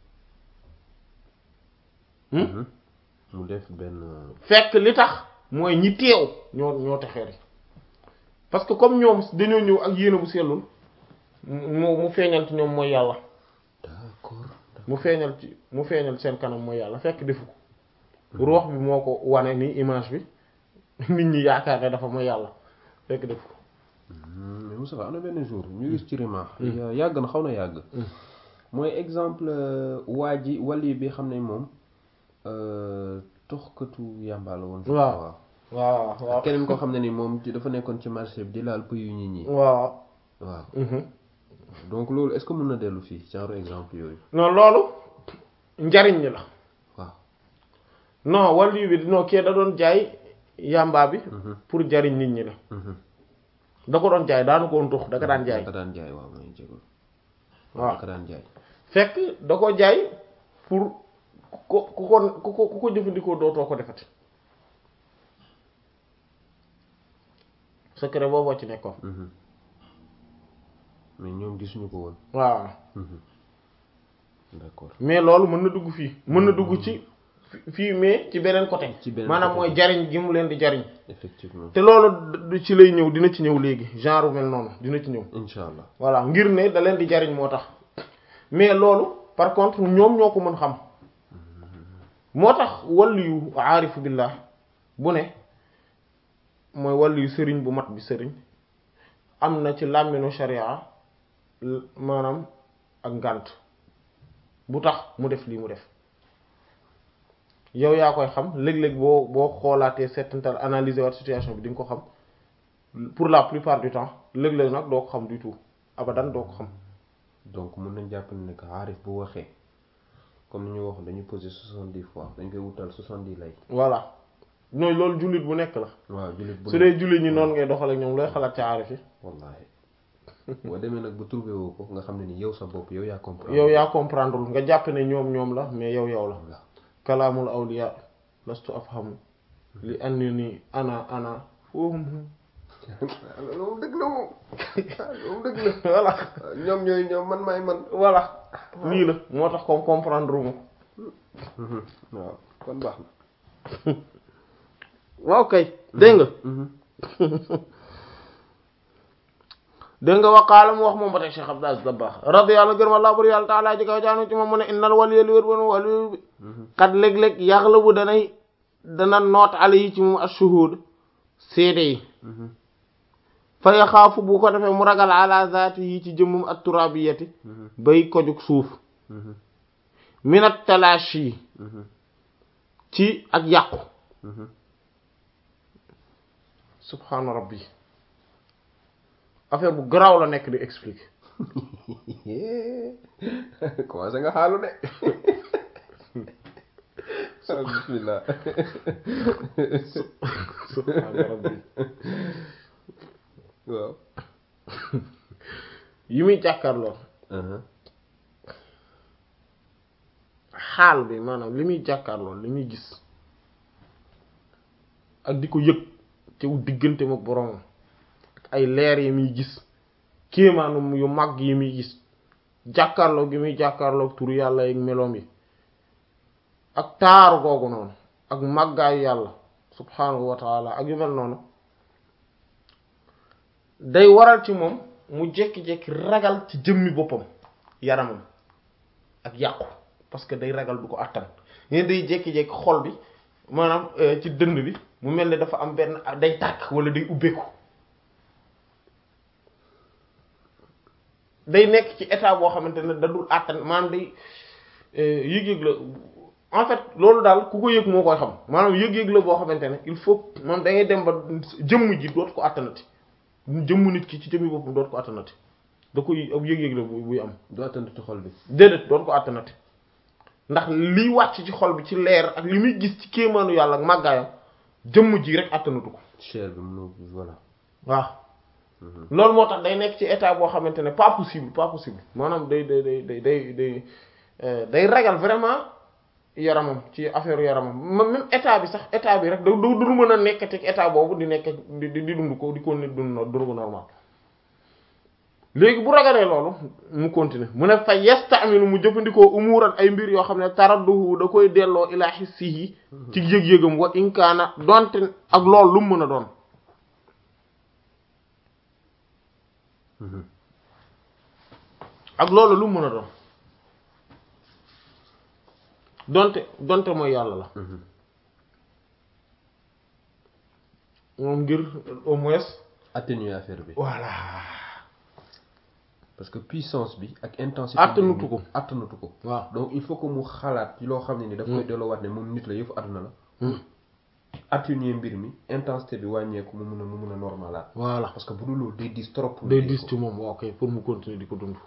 mu def benn fekk li tax mooy ñi teew ñoo ñoo texeer yi parce que comme ñoom dañoo ñëw ak yéene bu sellul mu mu feeñal ci ñoom mooy yàlla d'accord mu feeñal ci mu feeñal seen kanam mooy yàlla fekk defu ko ruux bi moo ko wane ni image bi nit ñi yaakaar ne dafa mooy yàlla fekk defu ko mais Moussa am na benn jour ñu gis ci rima yàgg na xaw na yàgg mooy exemple waa ji wali bi xam ne moom toxkatu yàmba la woon waaw waaw waaw keneen koo xam ne ni moom dafa nekkoon ci marché bi di laal pëyu nit ñi waaw waaw donc loolu est-ce que mën na dellu fii genre exemple yooyu non loolu njariñ ñi la waaw non wali bi non kii da doon jaay yàmbaa bi pour jariñ nit ñi la da ko doon jaay daanu ko woon tux da ko daan jaay da ko daan jaay waaw mooy jégul waaw da ko daan jaay fekk da ko jaay pour ku ko ku ko ku ko jëfandikoo dootoo ko defati secret booboo ci nekkoon mais ñoom gisuñu ko woon waaw d'accord mais loolu mën na dugg fii mën na dugg ci fii mais ci beneen côté maanaam mooy jariñ gi mu leen di jariñ effectivement te loolu ci lay ñëw dina ci ñëw léegi genre mel noonu dina ci ñëw inshallah voilà ngir ne da leen di jariñ moo tax mais loolu par contre ñoom ñoo ko mën xam moo tax waliyu aarifu billah bu ne mooy waliyu sëriñ bu mat bi sëriñ am na ci làmminu sharia maanaam ak ngànt bu tax mu def lii mu def yow yaa koy xam léeg-léeg boo boo xoolaatee seetantal analyser waat situation bi di nga ko xam pour la plupart du temps léeg-léeg nag doo ko xam du tout abadan doo ko xam. donc mën nañ jàpp ne que aarif bu waxee comme ni ñu waxoon dañu poser soixante-dix fois dañ koy wutal soixante-dix lay. voilà nooy loolu jullit bu nekk la. waaw jullit bu su dee jullit ñi noonu ngay doxal ak ñoom looy xalaat ci aarif yi. wallaahi boo demee nag ba trouvé woo ko nga xam ne ni yow sa bopp yow yaa comprendre. yow yaa comprendre nga jàpp ne ñoom ñoom la mais yow yow la. kalaamul awliya lastu afhamu li annani ana ana foohum loolu moom dëgg la moom loolu moom dëgg la voilà ñoom ñooy ñoom man maay man voilà lii la moo tax comme comprendre mu waaw kon baax na waaw kay dégg nga dégg nga waqaala mu wax moom ba tey Cheikh Abdou Aziz Dabakh radiyallahu gërëm Allah bur yàlla taala ji kaw jaanu ci moom mu ne innal waliya li wér bon waliyu bi kat léeg-léeg yaxlabu danay dana noot ale yi ci moom ashuhud seede yi fa yaxaafu bu ko defee mu ragal ala zaati yi ci jëmmum at turabiyati bay kojug suuf minat talaashi ci ak yàqu subhaana rabbi affaire bu garaaw la nekk di expliquer commencé nga xaalu de bismillah subhaana rabbi waaw yi muy jàkkaarloo xaal bi maanaam li muy jàkkaarloo li muy gis ak di ko yëg ci diggante ak boroomam ay leer yi muy gis kéemaanum yu mag yi muy gis jàkkaarloo gi muy jàkkaarloo turu yàlla ak meloom yi ak taaru googu noonu ak màggaayu yàlla subhaanahu wa taala ak yu mel noonu day waral ci moom mu jékki-jékki ragal ci jëmmi boppam yaramam ak yàqu parce que day ragal du ko àttan ngeen day jékki-jékki xol bi maanaam ci dënd bi mu mel ne dafa am benn day tàkk wala day ubbeeku day nekk ci état boo xamante ne da dul àttan maanaam day yëg-yëg la en fait loolu daal ku ko yëg moo koy xam maanaam yëg-yëg la boo xamante ne il faut moom da ngay dem ba jëmm ji dootu ko àttanati jëmm nit ki ci jëmmi boppam dootu ko àttanati da koy ab yëg-yëg la buy am. du àttanati xol bi. déedéet dootu ko àttanati ndax liy wàcc ci xol bi ci leer ak li muy gis ci kéemaanu yàlla ak màggaayam jëmm ji rek àttanatu ko. cher bi mu voilà. waaw. loolu moo tax day nekk ci état boo xamante ne pas possible pas possible maanaam day day day day day day day ragal vraiment yaramam ci affaire yaramam même état bi sax état bi rek da du du mën a nekk ci état boobu di nekk di di dund ko di ko nit dund dund ko normal léegi bu ragalee loolu mu continuer mu ne fa yastamilu mu jëfandikoo umuran ay mbir yoo xam ne taradduhu da koy delloo ilaa hissihi ci yëg-yëgam wa inkaana donte ak loolu lu mu mën a doon ak loolu lu mu mën a doon donte donte mooy yàlla la moom ngir au moins atténuer affaire bi. voilà parce que puissance bi ak intensité. attanatu ko attanatu ko. waaw donc il faut que mu xalaat ci loo xam ne ni daf koy delloowaat ne moom nit la yëfu àdduna la. atténuer mbir mi intensité bi wàññeeku mu mun a mu mun a normalaat. voilà parce que bu dul loolu day dis trop. pour day dis ci moom ok pour mu continuer di ko dund.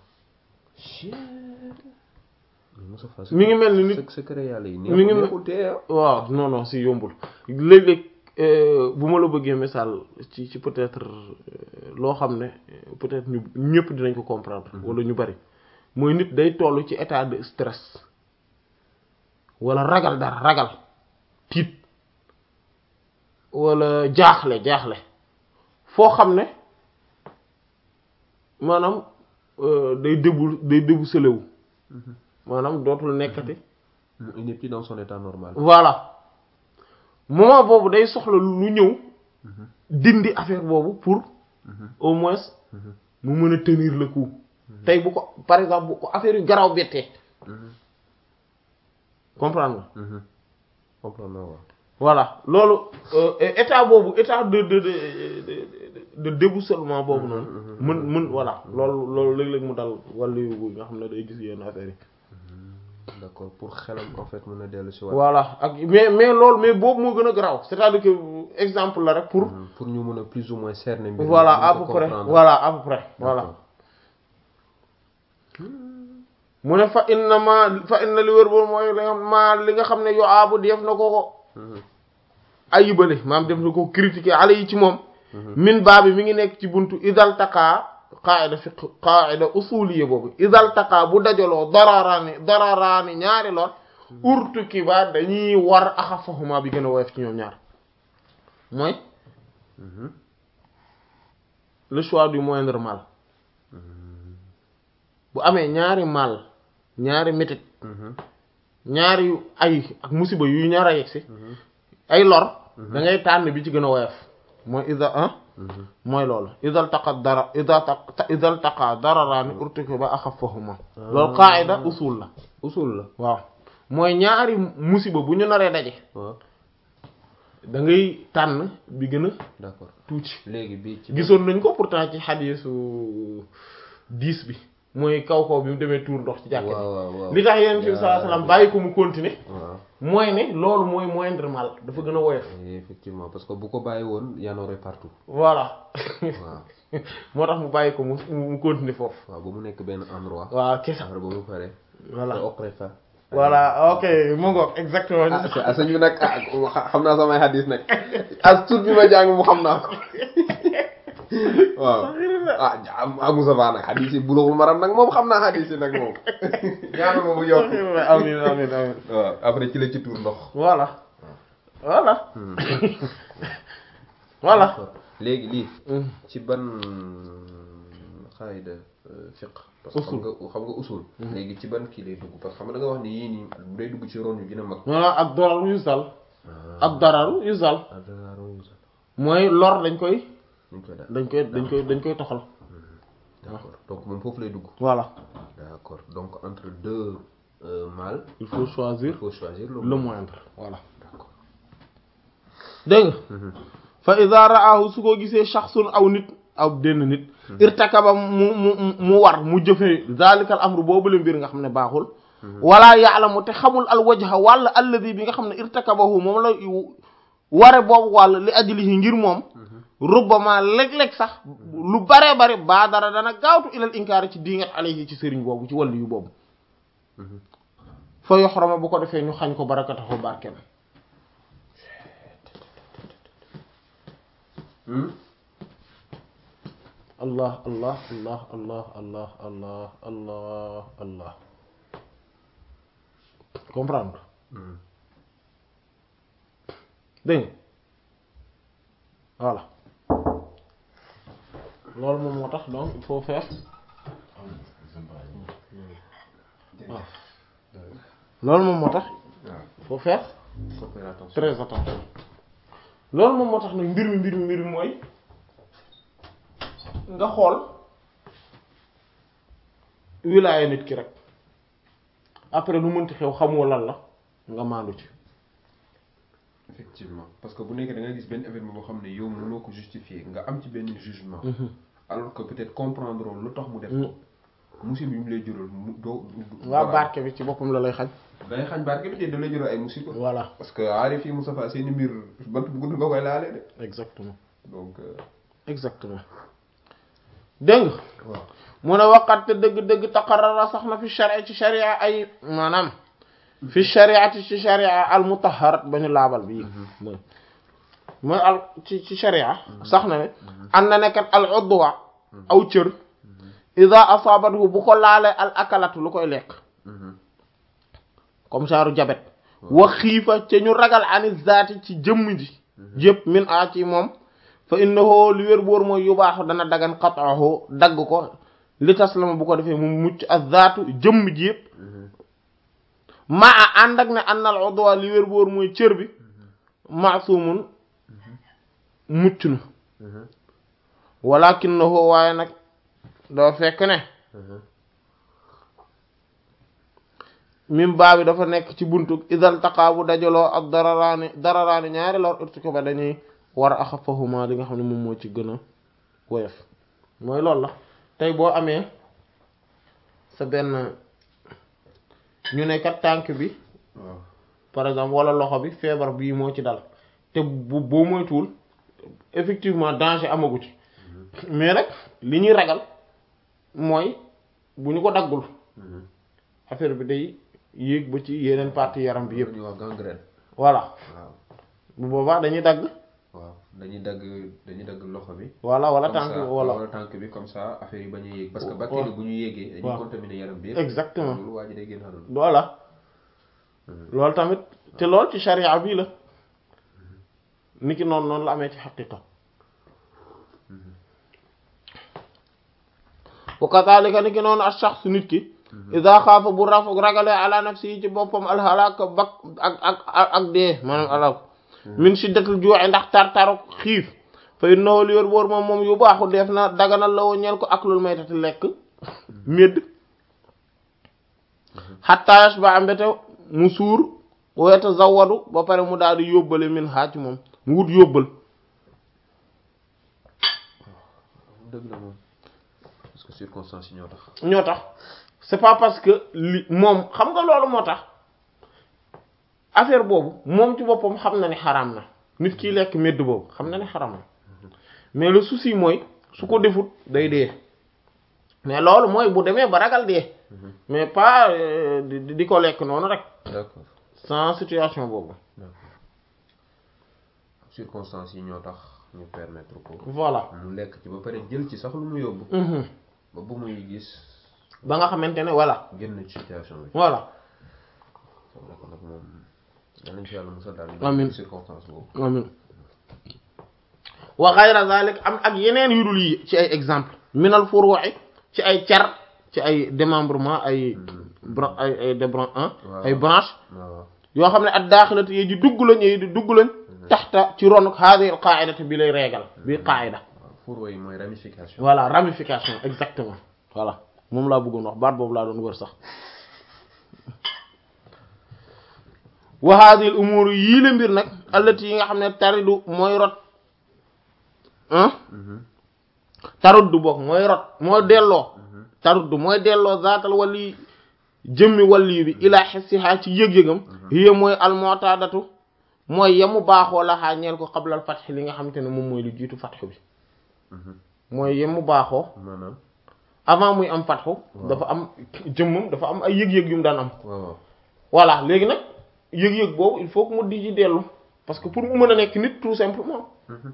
mi ngi mel ni nit secret yàlla yi mi ngi waaw non non si yombul léeg-léeg bu ma la bëggee misaal ci ci peut-être loo xam ne peut-être ñu ñëpp dinañ ko comprendre wala ñu bari mooy nit day toll ci état de stress wala ragal dara ragal tiit wala jaaxle jaaxle foo xam ne maanaam day débu day débu selewu maanaam dootul nekkati. il n'est plus dans son état normal. voilà moment boobu day soxla lu ñëw dindi affaire boobu pour au moins mu mën a tenir le coup. tey bu ko par exemple bu ko affaire yu garaaw bettee. comprendre nga. comprendre nga waaw. voilà loolu état boobu état de de de de déboussolement boobu noonu. mën mën voilà loolu loolu léeg-léeg mu dal wàllu yu nga xam ne day gis yenn affaire yi. d'accord pour xelam en fait mën a dellu si waat. voilà ak mais mais loolu mais boobu moo gën a garaaw c'est-à-dire que exemple la rek pour. pour ñu mën a plus ou moins cerner mbir. voilà à peu près voilà à peu près voilà. mu ne fa inna ma fa inna li wér boobu mooy ma li nga xam ne yoo aabu def na ko ko. ayibale maam def na ko critiquer ala yi ci moom. min baa bi mi ngi nekk ci buntu idal taqaa qaida fiqh qaida usuliyya boobu idal taqaa bu dajaloo dararaani dararaani ñaari lool urtu ki ba dañuy war axafahuma bi gën a woyof ci ñoom ñaar mooy le choix du moindre mal bu amee ñaari mal ñaari métit ñaari ay ak musiba yu ñaar a yegsi ay lor da ngay tànn bi ci gën a woyof mooy ida ah mooy loolu idal taqa dara ida ta idal taqa dararaani urtukiba axaffahuma loolu qaida usul la usul la waaw mooy ñaari musiba bu ñu naree daje waaw da ngay tànn bi gën a d'accord tuuti léegi bi ci gisoon nañ ko pourtant ci xadiisu dix bi mooy kaw kaw bi mu demee tuur ndox ci jàkka li tax yonent bi sallallahu alayhi wasallam bàyyi ko mu continuer mooy ne loolu mooy moindre mal dafa gën a woyof effectivement parce que bu ko bàyyi woon y en aurait partout voilà waaw moo tax mu bàyyi ko mu mu continuer foofu waaw ba mu nekk benn endroit waaw kese après ba mu pare voilà après fa voilà ok mu ngoog exactement ah sëñ bi nag ah xam naa samay hadis nag as tuut bi ma jàng mu xam naa ko waaw ah ah Moussa Ba nag hadis yi Bulughul Maram nag moom xam naa hadis yi nag moom ñaanal ma mu yokk amiin amiin amiin waaw après ci la ci tuur ndox voilà voilà voilà léegi lii ci ban xaayida fiqh parce que xam nga xam nga usul léegi ci ban kii lay dugg parce que xam nga da nga wax ni yii nii day dugg ci ron yu gën a mag voilà ak dararu yusal ak dararu yusal mooy lor dañ koy dañ koy dañ koy dañ koy toxal d'accord donc moom foofu lay dugg voilà d'accord donc entre deux mal il faut choisir il faut choisir le moindre voilà d'accord dégg nga fa iza ra'ahu su ko gisee shakhsun aw nit aw benn nit irtakaba mu mu mu war mu jëfee zalikal amru boobu la mbir nga xam ne baaxul wala ya'lamu te xamul al wajha wala alladhi bi nga xam ne irtakabahu moom la ware boobu wàll li ajlihi ngir moom rubbama léeg-léeg sax lu bare bare baa dara dana gaawtu ilal inkaari ci diingat alayhi ci sëriñ boobu ci wàllu yu boobu fa yoxrama bu ko defee ñu xañ ko barakatahu barkeem allah allah allah allah allah allah allah allah comprendre dégg nga voilà loolu moom moo tax donc il faut faire waaw loolu moom moo tax il faut faire très attention loolu moom moo tax nag mbir mi mbir mi mbir mi mooy nga xool wilaaya nit ki rek après lu mënti xew xamoo lan la nga maandu ci effectivement parce que bu nekkee da nga gis benn événement boo xam ne yow mënoo ko justifier nga am ci benn jugement alors que peut-être comprendre lu tax mu def ko musiba yi mu lay jural mu doo waaw barke bi ci boppam la lay xañ day xañ barke bi te da lay jural ay musiba voilà parce que aarif yi Moustapha seeni mbir bant bu gudd nga koy laalee de exactement donc exactement dégg nga waaw mu ne waqat te dëgg-dëgg taqarrara sax na fi sharia ci sharia ay maanaam fi shariati ci sharia al mutahharat ba ñu laabal bi mooy mooy al ci ci sharia sax na ne an na nekkat al udwa aw cër ida asabathu bu ko laalee al akalatu lu koy lekk comme genre jabet wa xiifa ca ñu ragal ani zaati ci jëmm ji yëpp min a ci moom fa innahu li wér boor mooy yu baaxu dana dagan qat'ahu dagg ko li taslama bu ko defee mu mucc az-zaatu jëmm ji yëpp maa ànd ak ne annal udwa li wér boor mooy cër bi maasumun mucc na walakinahu waaye nag doo fekk ne mim baa bi dafa nekk ci buntu idal taqaabu dajaloo ak dararaani dararaani ñaari lor urtu ko ba dañuy war a axafahuma li nga xam ne moom moo ci gën a woyof mooy loolu la tey boo amee sa benn ñu ne kat tànk bi par exemple wala loxo bi feebar bii moo ci dal te bu boo moytuwul effectivement danger amagu ci mais nag li ñuy ragal mooy bu ñu ko daggul affaire bi day yéeg ba ci yeneen partie yaram bi yëpp gangrène voilà bu boobaa dañuy dagg waaw dañuy dagg dañuy dagg loxo bi voilà wala tànk bi wala wala tànk bi comme ça affaire yi bañ a yéeg parce que bactéries bu ñu yéegee dañuy contaminer yaram bi yëpp exactement loolu waa ji day génn àdduna voilà loolu tamit te loolu ci charia bii la niki noonu noonu la amee ci xaqiqa wa kadhalika ni ki noonu ash-shakhs nit ki idha xaafa bu raf ragale ala nafsi ci boppam alhalaka bak ak ak ak dee maanaam alak min shiddatil ju'i ndax tar taru xiif fa innahu li yor boor moom moom yu baaxu def na daganal la woo ñeel ko aklul maytati lekk médd hatta yashba mbete mu suur wa yatazawwadu ba pare mu daal di yóbbale min haa ci moom mu wut yóbbal dëgg la moom parce que circonstances yi ñoo tax ñoo tax c'est pas parce que li moom xam nga loolu moo tax affaire boobu moom ci boppam xam na ne xaraam na nit kiy lekk médd boobu xam na ne xaraam na mais le souci mooy su ko defut day dee mais loolu mooy bu demee ba ragal dee mais pas di di ko lekk noonu rek d'accord sans situation boobu d'accord circonstances yi ñoo tax ñu permettre ko voilà mu lekk ci ba pare jël ci sax lu mu yóbbu mhm ba bu muy gis ba nga xamante ne voilà génn ci situation bi voilà kon nag moom danañ ci yàlla musal daal amiin circonstance boobu amin wa ghayra zalik am ak yeneen yu dul yi ci ay exemple minal furu'i ci ay car ci ay démembrement ay bran ay ay débran ay branche waaw yoo xam ne ak daaxilati yi di dugg lañ yi di dugg lañ taxta ci ronuk hadhihi al qa'idati bi lay réegal bi qa'ida furwa yi mooy ramification voilà ramification exactement voilà moom laa bëggoon wax baat boobu laa doon wër sax wa hadhihi al umur yii la mbir nag allati yi nga xam ne taridu mooy rot ah taruddu bokk mooy rot mooy delloo taruddu mooy delloo zaatal wali jëmmi wali bi ilaa hissiha ci yëg-yëgam hiya mooy almu'tadatu mooy yemu baaxoo la xaa ñeel ko qablal fath li nga xamante ne moom mooy lu jiitu fathu bi mooy yemu baaxoo maanaam avant muy am fathu dafa am jëmmam dafa am ay yëg-yëg yu mu daan am waaw voilà léegi nag yëg-yëg boobu il faut que mu di ci dellu parce que pour mu mën a nekk nit tout simplement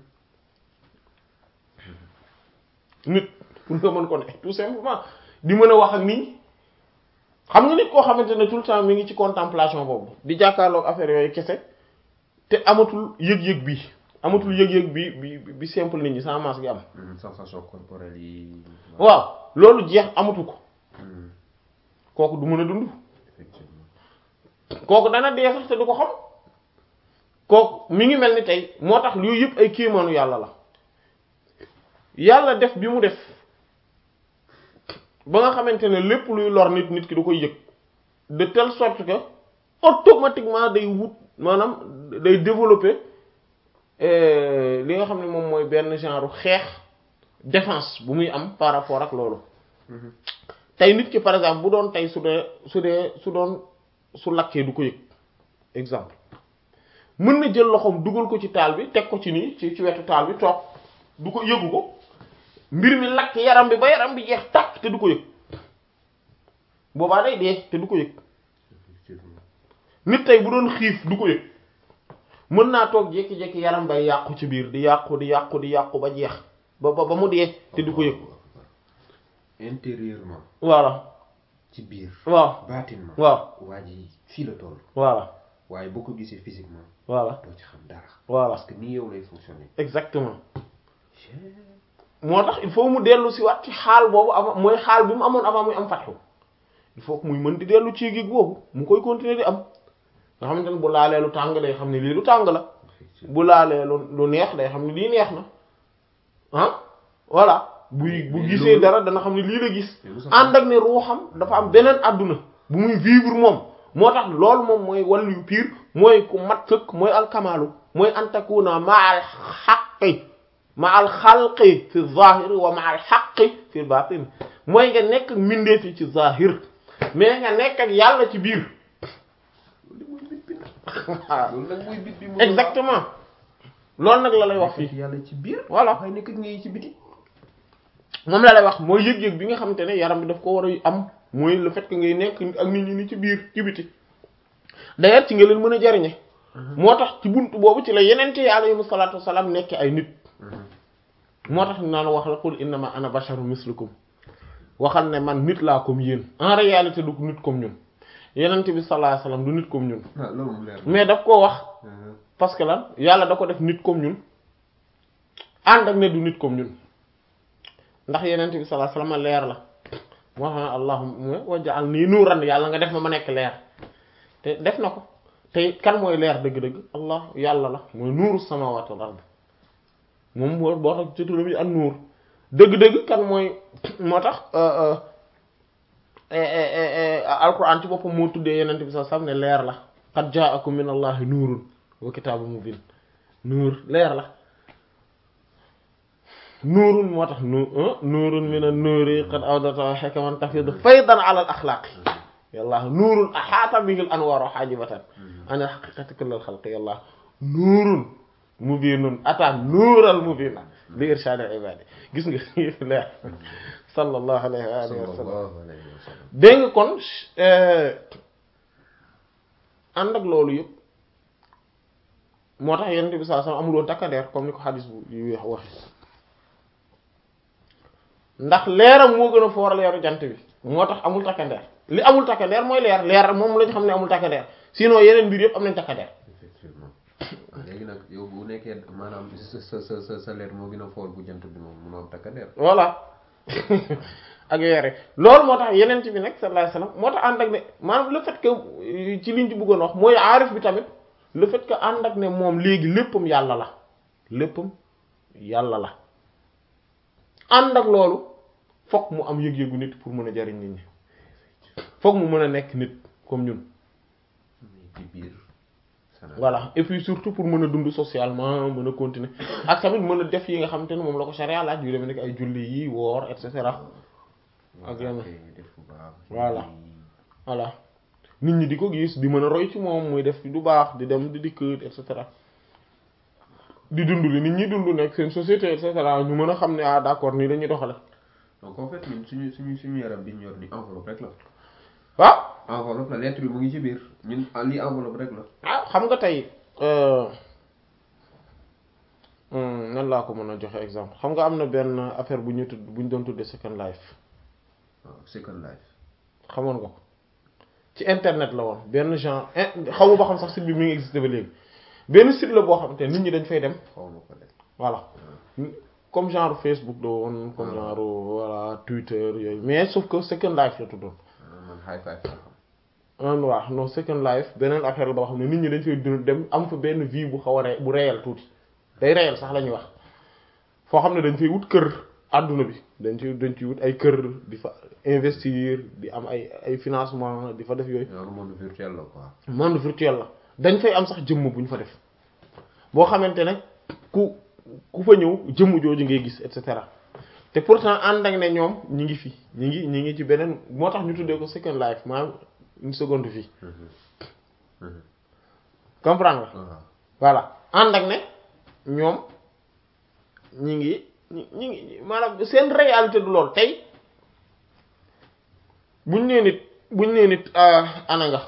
nit pour nga mën ko ne tout simplement di mën a wax ak nit ñi xam nga nit koo xamante ne tout le temps mi ngi ci contemplation boobu di jàkkaarloog affaire yooyu kese te amatul yëg-yëg bi amatul yëg-yëg bi bi bi simple nit ñi sans masse gi am. sensation corporelle yi. waaw loolu jeex amatu ko. kooku du mën a dund. effectivement kooku dana dee sax te du ko xam. kooku mi ngi mel ni tey moo tax yooyu yëpp ay kéemaanu yàlla la. yàlla def bi mu def ba nga xamante ne lépp luy lor nit nit ki du koy yëg de telle sorte que automatiquement day wut maanaam day développer li nga xam ne moom mooy benn genre xeex défense bu muy am par rapport ak loolu tey nit ki par exemple bu doon tey su dee su dee su doon su lakkee du ko yëg exemple mën na jël loxoom dugal ko ci taal bi teg ko ci nii ci ci wetu taal bi toog du ko yëgu ko mbir mi lakk yaram bi ba yaram bi jeex tàkk te du ko yëg boobaa day dee te du ko yëg nit tey bu doon xiif du ko yëg mën naa toog jékki-jékki yaram bay yàqu ci biir di yàqu di yàqu di yàqu ba jeex ba ba ba mu dee te du ko yëg intérieurement voilà ci biir waaw bâtiment waaw waa ji fii la toll voilà waaye boo ko gisee physiquement voilà doo ci xam dara voilà parce que nii yow lay fonctionner exactement moo tax il faut mu dellu si waat ci xaal boobu avant mooy xaal bi mu amoon avant muy am fatxu il faut que muy mën di dellu ci gig boobu mu koy continuer di am nga xamante ne bu laalee lu tàng day xam ne lii lu tàng la bu laalee lu lu neex day xam ne lii neex na ah voilà buy bu gisee dara dana xam ne lii la gis ànd ak ne ruuxam dafa am beneen àdduna bu muy vivre moom moo tax loolu moom mooy wàllu yu pire mooy ku mat sëkk mooy alkamaalu mooy antakuna ma al xaqi ma al xalqi fi zahir wa ma al xaqi fi batin mooy nga nekk ak mbindeef yi ci zahir mais nga nekk ak yàlla ci biir loolu nag mooy bit bi exactement loolu nag la lay wax fii yàlla ci biir voilà waaye nekk ak ngay ci biti moom la lay wax mooy yëg-yëg bi nga xamante ne yaram bi daf ko war a am mooy le fait que ngay nekk ak nit ñi ni ci biir ci biti d'ailleurs ci nga leen mën a jariñe moo tax ci buntu boobu ci la yenente yi alayhimu salaatu wasalaam nekk ay nit moo tax naan wax la qul innama ana basharun mislukum waxal ne man nit laa comme yéen en réalité du nit comme ñun yenente bi sallallahu alayhi wasallam du nit comme ñun mais daf koo wax parce que lan yàlla da ko def nit comme ñun ànd ak ne du nit comme ñun ndax yenente bi sallallahu alayhi wasallam leer la moo tax allahumma waj'alni nuuran yàlla nga def ma ma nekk leer te def na ko te kan mooy leer dëgg-dëgg allah yàlla la mooy nuuru samaawaati wal ard moom moo boo tax ci turam yi an nuur dëgg-dëgg kan mooy moo tax alquran ci boppam moo tuddee yenente bi sallallahu alayhi wasallam ne leer la qad ja'akum min allahi nuurun wa kitaabun mubiin nuur leer la nuurun moo tax nu nuurun min an-nuuri qad awdata hikaman tafiidu faydan ala al-axlaaqi yàlla nuurun ahaata bihi al-anwaaru haajibatan an al-haqiiqati kulla al-xalqi yàlla nuurun mubiinun ataa nuural mubiina li irshaadi al-ibaadi gis nga leer sallallahu alayhi wa alihi wa sallam dégg nga kon ànd ak loolu yëpp moo tax Yonent bi sallallahu alayhi wa sallam amul woon takkandeer comme ni ko xadis bu yu waxe ndax leeram moo gën a foor leeru jant bi moo tax amul takkandeer li amul takkandeer mooy leer leer moom lañ xam ne amul takkandeer sinon yeneen mbir yëpp am nañ takkandeer. effectivement léegi nag yow bu nekkee maanaam sa sa sa sa leer moo gën a foor bu jant bi moom munoo am takkandeer. voilà ak yore loolu moo tax yeneen bi nag sallallahu alayhi wasallam moo tax ànd ak ne maanaam le fait que ci liñ ci bëggoon wax mooy aarif bi tamit le fait que ànd ak ne moom léegi léppam yàlla la léppam yàlla la. ànd ak loolu fokk mu am yëg-yëgu nit pour mën a jariñ nit ñi fokk mu mën a nekk nit comme ñun voilà et puis surtout pour mën a dund socialement mën a continuer ak tamit mën a def yi nga xamante ne moom la ko charia laaj yu demee nekk ay julli yi woor et cetera ak yenn voilà voilà nit ñi di ko gis di mën a roy ci moom muy def du baax di dem di dikk et cetera di dund li nit ñi dund nekk seen société et cetera ñu mën a xam ne ah d'accord nii dañuy doxale donc en fait ñun suñu suñu suñu yaram bi ñu yor ni enveloppe rek la. waaw. enveloppe la lettre bi mu ngi ci biir ñun lii enveloppe rek la. ah xam nga tey nan laa ko mën a joxe exemple xam nga am na benn affaire bu ñu tudd bu ñu doon tuddee Second Life. waaw Second Life. xamoon nga ko ci internet la woon benn genre xaw ma ba xam sax site bi mi ngi existé ba léegi. benn site la boo xam te nit ñi dañ fay dem voilà comme genre Facebook la woon comme genre voilà Twitter yooyu mais sauf que Second Life la tuddoon. man High Five la xam. waaw non Second Life beneen affaire la boo xam ne nit ñi dañ fay dem am fa benn vie bu xaw a re bu réel tuuti day réel sax la ñuy wax foo xam ne dañ fay wut kër àdduna bi dañ ci dañ ci wut ay kër di fa investir di am ay ay financement di fa def yooyu. monde virtuel la quoi. monde virtuel la. dañ fay am sax jëmm bu ñu fa def boo xamante ne ku ku fa ñëw jëmm jooju ngay gis et cetera te pourtant ànd ak ne ñoom ñi ngi fi ñi ngi ñi ngi ci beneen moo tax ñu tuddee ko Second Life maanaam une seconde vie. comprendre nga. voilà ànd ak ne ñoom ñi ngi ñi ñi ngi maanaam seen réalité du lool tey buñ nee nit buñ nee nit ana nga.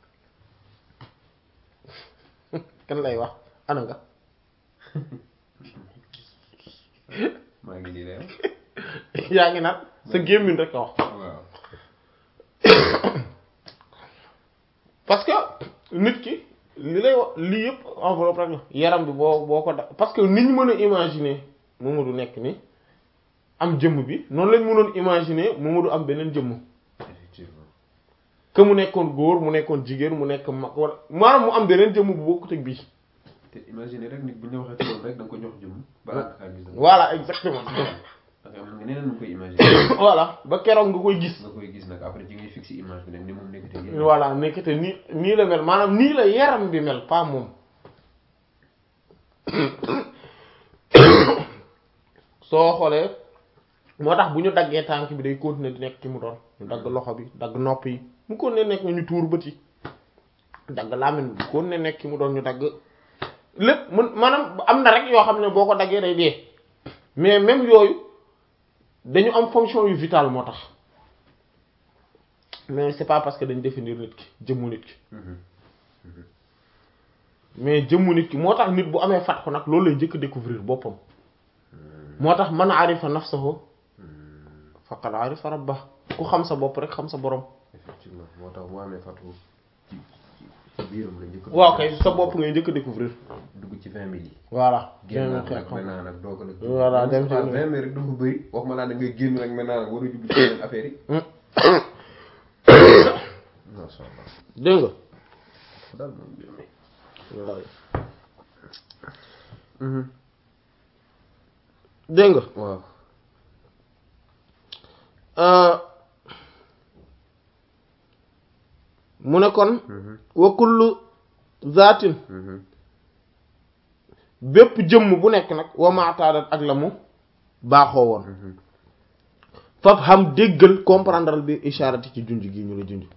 kan lay wax ana nga maa ngi nii de yaa ngi naan sa gémmiñ rek a wax waaw parce que nit ki li lay wax lii yëpp enveloppe rek la yaram bi boo boo ko da parce que ni ñu mën a imaginer Mamadou nekk ni am jëmm bi noonu lañ mënoon imaginer Mamadou am beneen jëmm que mu nekkoon góor mu nekkoon jigéen mu nekk mag wala maanaam mu am beneen jëmm bu bokkut ak bii. te imaginer rek nit bu ñu waxee ci loolu rek da nga ko jox jëmm. balaa nga gis. voilà exactement. da nga am neneen nu koy imaginer. voilà ba keroog nga koy gis. nga koy gis nag après ci ngay fixer image bi nag ni moom nekkate nii. voilà nekkate nii nii la mel maanaam nii la yaram bi mel pas moom. soo xoolee moo tax bu ñu daggee tànk bi day continuer di nekk ci mu doon ñu dagg loxo bi dagg nopp yi mu continuer nekk ñu tuur bët yi dagg làmmiñ bi continuer nekk ci mu doon ñu dagg lépp mun maanaam am na rek yoo xam ne boo ko daggee day dee mais même yooyu dañu am fonction yu vitale moo tax mais c'est pas parce que dañ définir nit ki jëmmu nit ki mais jëmmu nit ki moo tax nit bu amee fatxu nag loolu lay njëkk a découvrir boppam moo tax man arifa nafsahu faqad arifa rabbah ku xam sa bopp rek xam sa borom. effectivement moo tax mu amee fatxu ci ci biiram la njëkk a. waaw kay sa bopp ngay njëkk a découvrir. dugg ci ci vingt mille yi. voilà génn nag maintenant nag doo ko nag. voilà dem ci vingt mille rek dafa bëri wax ma laa da ngay génn rek maintenant nag war a jublu ci yeneen affaire yi. macha allah. dégg nga. daal moom mbir mi. waaw. dégg nga. waaw. mu ne kon. wa kullu zaatin. bépp jëmm bu nekk nag wa maataadat ak la mu baaxoo woon. faf xam déggal comprendre bi ishaarati ci junj gi ñu la junj.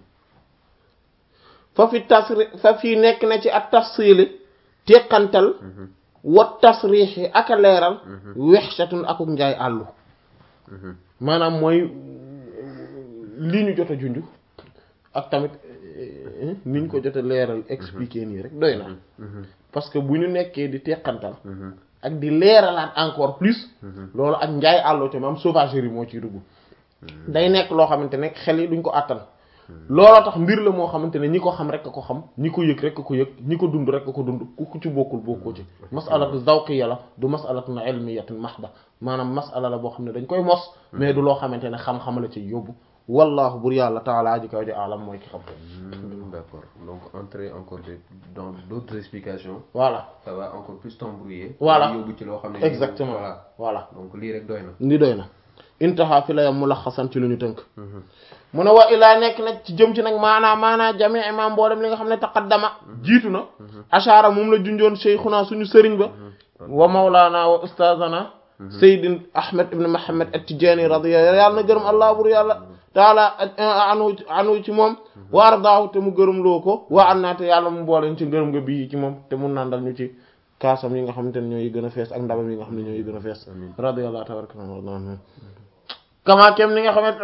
fa fi tasri fa fi nekk na ci at tafsili teqantal. wa tasriixi ak a leeral. wexshatun akuk njaay àllu. maanaam mooy li ñu jot a junj ak tamit ni ñu ko jot a leeral expliquer nii rek doy na parce que bu ñu nekkee di teqantal ak di leeralaat encore plus loolu ak njaay àllu te maam sauvagerie moo ciy dugg day nekk loo xamante ne xel yi duñ ko àttan looloo tax mbir la moo xamante ne ñi ko xam rek a ko xam ñi ko yëg rek a ko yëg ñi ko dund rek a ko dund ku ci bokkul bokkoo ci masalatu zawqiyya la du masalatu na ilmiyatin mahda maanaam masala la boo xam ne dañ koy mos mais du loo xamante ne xam-xam la ci yóbbu wallahu bur yàlla taala ji kaw ji alam mooy ki xam d'accord donc entrer encore dans d'autres explications voilà ça va encore plus t'embrouiller voilà yóbbu ci loo xam ne exactement voilà donc lii rek doy na li doy na intaha fi la yam mulaxasan ci lu ñu tënk mu ne wa ilaa nekk nag ci jëm ci nag maanaa maanaa jamii imam mboolem li nga xam ne taqaddama jiitu na ashaara moom la junjoon cheikhuna suñu sëriñ ba wa mawlaana wa ustaazana sayyidin ahmed ibn muhammad at-Tijaani radiyallahu yàlla na gërëm allah bur yàlla taala anu anu ci moom wa ardaahu te mu gërëm loo ko wa annaa te yàlla mu mbooleen ci gërëm nga bii ci moom te mun nandal ñu ci kaasam yi nga xamante ne ñooy gën a fees ak ndabam yi nga xam ne ñooy gën a fees radiyallahu tabaraka anhu kama kem ni nga xamante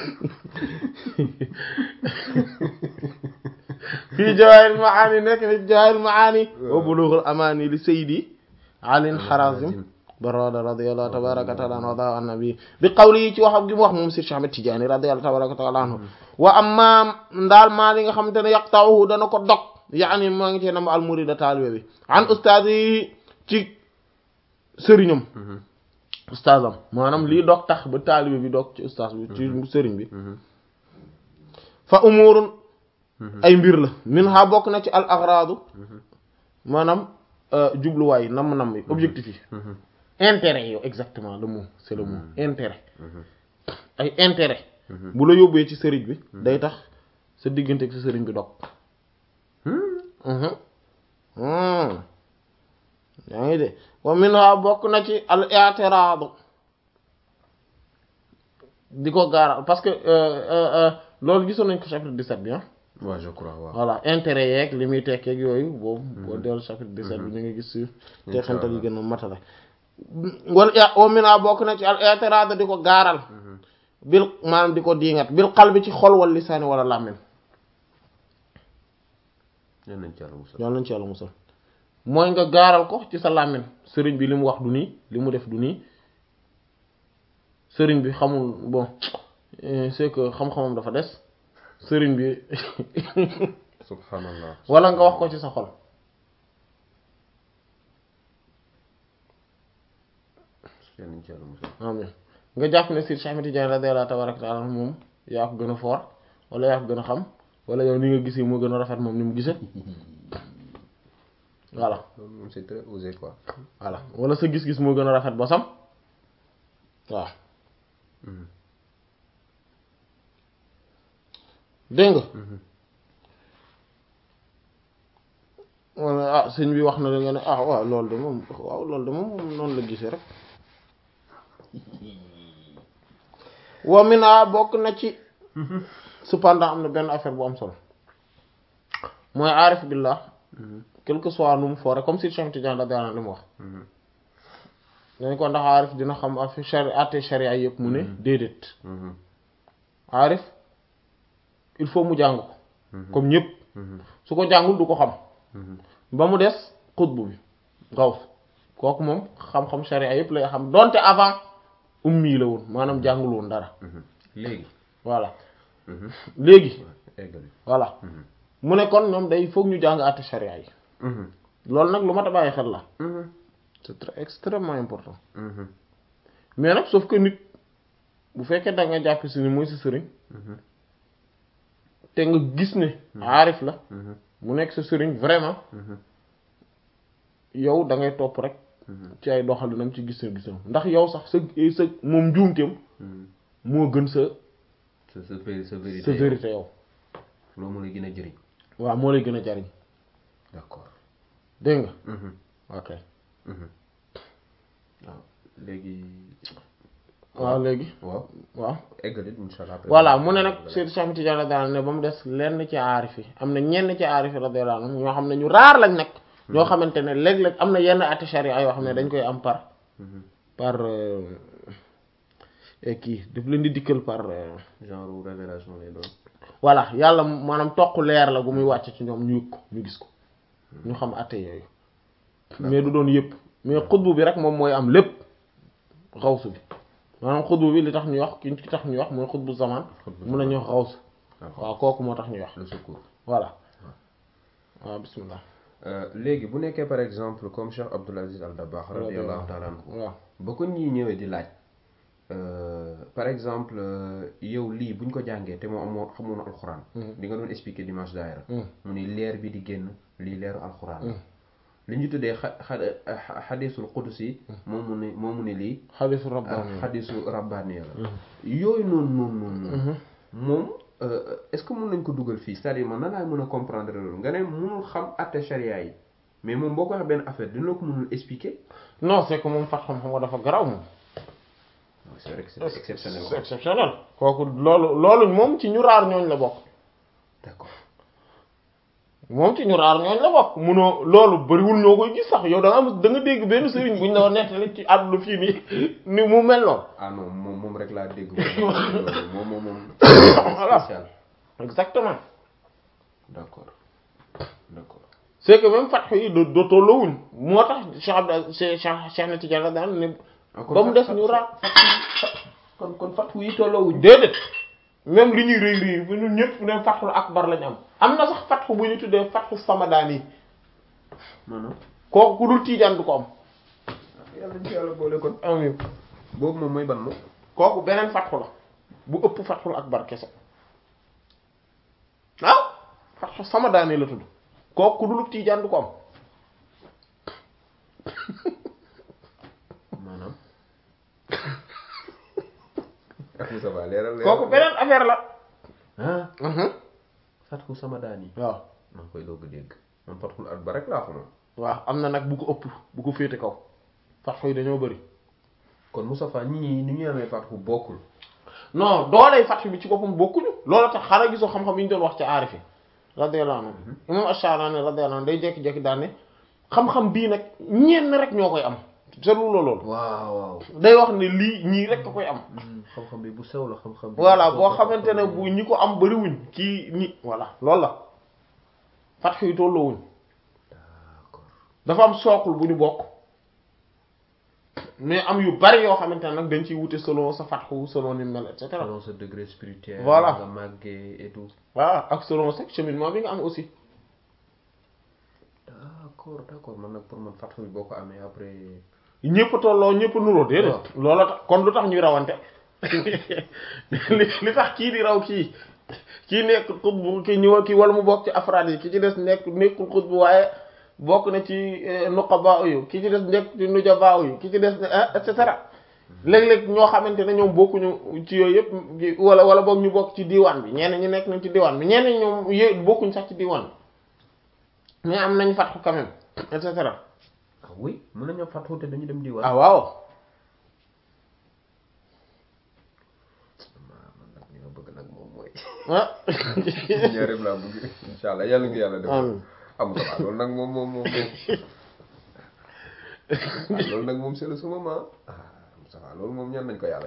fii Jawaahirul Maani nekk ni Jawaahirul Maani wa Bulughul Amaani li Sayyidi Ali Harazim Barada radiyallahu tabaraka ta'ala anhu wa annabi bi qawli ci waxam gi mu wax moom Cheikh Ahmed Tidiane radiyallahu tabaraka ta'ala anhu wa amma ndaal maa li nga xamante ne yaqta'uhu dana ko dog yaani maa ngi cee nam al murida taalibe bi an ustaaz yi ci sëriñam ustaazam maanaam lii dog tax ba taalibe bi dog ci ustaaz bi ci sëriñ bi fa umurun ay mbir la min ha bokk na ci al aghradu maanaam jubluwaay nam-nam yi objectif yi intérêt yow exactement le mot c'est le mot intérêt ay intérêt bu la yóbbee ci sëriñ bi day tax sa diggante ak sa sëriñ bi dog yaa ngi de wa minha bokk na ci al i'tirad di ko gaaral parce que loolu gisoon nañ ko chapitre dix-sept bi ah waaw je crois waaw voilà intérêt yeeg li muy tekkeeg yooyu boobu boo dellu chapitre dix-sept bi ñu ngi gis si teexantal yi gën a matale wal wa minha bokk na ci al i'tirad di ko gaaral bil maanaam di ko diingat bil qalbi ci xol wal lisaani wala làmmiñ yal nañ ci yàlla musal yal nañ ci yàlla musal mooy nga gaaral ko ci sa làmmiñ sëriñ bi li mu wax du nii li mu def du nii sëriñ bi xamul bon c'est que xam-xamam dafa des sëriñ bi subhanallah wala nga wax ko ci sa xol yal nañ ci yàlla musal amin nga jàpp ne Seydi Cheikh Ahmed Tidiane radiyallahu tabaraka ta'ala moom yaa ko gën a fort wala yaa ko gën a xam wala yow ni nga gisee moo gën a rafet moom ni mu gisee voilà moom c'est très osé quoi voilà wala sa gis-gis moo gën a rafet bosam waaw dégg nga wala ah sëñ bi wax na la nga ne ah waaw loolu de moom waaw loolu de moom noonu la gisee rek wa mina bokk na ci cependant am na benn affaire bu am solo mooy aarif billah quel que soit nu mu foore comme si Cheikh Tidiane radiyallahu anhu li mu wax dañ ko ndax aarif dina xam affaire shari atte sharia yëpp mu ne déedéet aarif il faut mu jàng ko comme ñëpp su ko jàngul du ko xam ba mu des xutbu bi gaw kooku moom xam-xam sharia yëpp lay xam donte avant ummi la woon maanaam jàngul woon dara léegi voilà léegi voilà mu ne kon ñoom day foog ñu jàng àtte sharia yi loolu nag lu mat a bàyyi xel la c'est très extrêmement important mais nag sauf que nit bu fekkee da nga jàpp si ni mooy sa sëriñ te nga gis ne aarif la mu nekk sa sëriñ vraiment yow da ngay topp rek ci ay doxalinam ci gis na gisam ndax yow sax sa sa moom njuumteem moo gën sa sa sa sa vérité sa vérité yow loolu moo lay gën a jëriñ waaw moo lay gën a jariñ d'accord dégg nga ok waaw léegi waaw léegi waaw waaw eggalit insha Allah voilà mu ne nag Seydou Cheikh Tidiane radiyallahu anhu ne ba mu des lenn ci aarif yi am na ñenn ci aarif yi radiyallahu anhu ñoo xam ne ñu raar lañ nag ñoo xamante ne léeg-léeg am na yenn atti sharia yoo xam ne dañ koy am par par kii daf leen di dikkal par genre révélation lay doon voilà yàlla maanaam toq leer la gu muy wàcc ci ñoom ñu yëg ko ñu gis ko ñu xam atte yooyu mais du doon yëpp mais xutbu bi rek moom mooy am lépp xawsu bi maanaam xutbu bi li tax ñuy wax ki tax ñuy wax mooy xutbu zaman mun nañu wax xawsu waaw kooku moo tax ñuy wax le secours voilà waaw bismillah léegi bu nekkee par exemple comme Cheikh Abdoul Aziz Al Dabakh radiyallahu ta'ala anhu waaw ba ko ñii ñëwee di laaj par exemple yow lii buñ ko jàngee te moo amoo xamoon alxuraan di nga doon expliquer dimanche daayira mu ni leer bi di génn lii leeru alxuraan li ñu tuddee xa xadisul qudsi moom mu ne moom mu ne lii xadisu rabbaani xadisu rabbaani la yooyu noonu noonu noonu moom est-ce que mën nañ ko dugal fii c'est-à-dire man nan laay mën a comprendre loolu nga ne mënul xam atte charia yi mais moom boo ko wax benn affaire dina la ko mënul expliquer non c'est que moom fat xam-xam nga dafa garaw moom c'est vrai que c'est exceptionnel c'est exceptionnel kooku loolu loolu moom ci ñu raar ñooñ la bokk d'accord moom ci ñu raar ñooñ la bokk munoo loolu bariwul ñoo koy gis sax yow da nga am da nga dégg benn sëriñ buñ la nettali ci àdduna fii nii ni mu mel noonu ah non moom moom rek laa dégg moom moom moom voilà exactement d'accord d'accord c'est que même fatxu yi do do tolloowuñ moo tax Cheikh Abdou Cheikh Cheikh na Tidiane daan ne ba mu des ñu raar kon kon fatxu yi tolloowuñ déedéet même li ñuy rëy rëy bu ñun ñëpp ne fatxul akbar lañ am am na sax fatxu bu ñu tuddee fatxu samadaan yi maanaam kooku ku dul Tidiane du ko am yàlla ñu yàlla boole kon amiin boobu moom mooy ban moom kooku beneen fatxu la bu ëpp fatxul akbar kese waaw fatxu samadaan yi la tudd kooku ku dul Tidiane du ko am maanaam Moussa Ba leeral leeral kooku beneen affaire la ah fatxu samadaan yi waaw maa ngi koy doog a dégg man fatxul akbar rek laa ko moom waaw am na nag bu ko ëpp bu ko féete kaw fatxu yi dañoo bëri kon Moussa Ba ñii ni ñu amee fatxu bokkul non dooley fatxu bi ci boppam bokkuñu loolu tax xaaral gisoo xam-xam yi ñu doon wax ci aarifi radiyallahu anhu imam Ash-Sha'rani radiyallahu anhu day jékki-jékki daan ne xam-xam bii nag ñenn rek ñoo koy am seetlu la loolu waaw waaw day wax ne lii ñii rek a koy am xam-xam bi bu sew la xam-xam bi voilà boo xamante ne bu ñi ko am bariwuñ ci ñi voilà loolu la fatxu yi tolloowuñ d'accord dafa am sookul bu ñu bokk mais am yu bari yoo xamante ne nag dañ ciy wute selon sa fatxu selon ni mel et cetera selon sa degré spirituel voilà nga màggee et tout voilà ak selon sa cheminement bi nga am aussi d'accord d'accord man nag pour man fatxu bi boo ko amee après ñëpp tolloo ñëpp nuroo déedéet loolu tax kon lu tax ñuy rawante li li tax kii di raw kii kii nekk xutbu kii ñëw kii wala mu bokk ci afraad yi ki ci des nekk nekkul xutbu waaye bokk na ci nuqaba yu ki ci des nekk ci nujaba yu ki ci des et cetera léeg-léeg ñoo xamante ne ñoom bokkuñu ci yooyu yëpp wala wala boog ñu bokk ci diwaan bi ñenn ñi nekk nañ ci diwaan bi ñenn ñi ñoom yé bokkuñ sax ci diwaan bi mais am nañ fatxu quand même et cetera. ah oui mën nañoo fatxu te dañu dem diwaan. ah waaw. man nag li ma bëgg nag moom mooy. ah. ñaareel laa bëgg incha allah yàlla nga yàlla def. amiin am nga loolu nag moom moom moom loolu nag moom c'est le moment ah ça va loolu moom ñaan nañ ko yàlla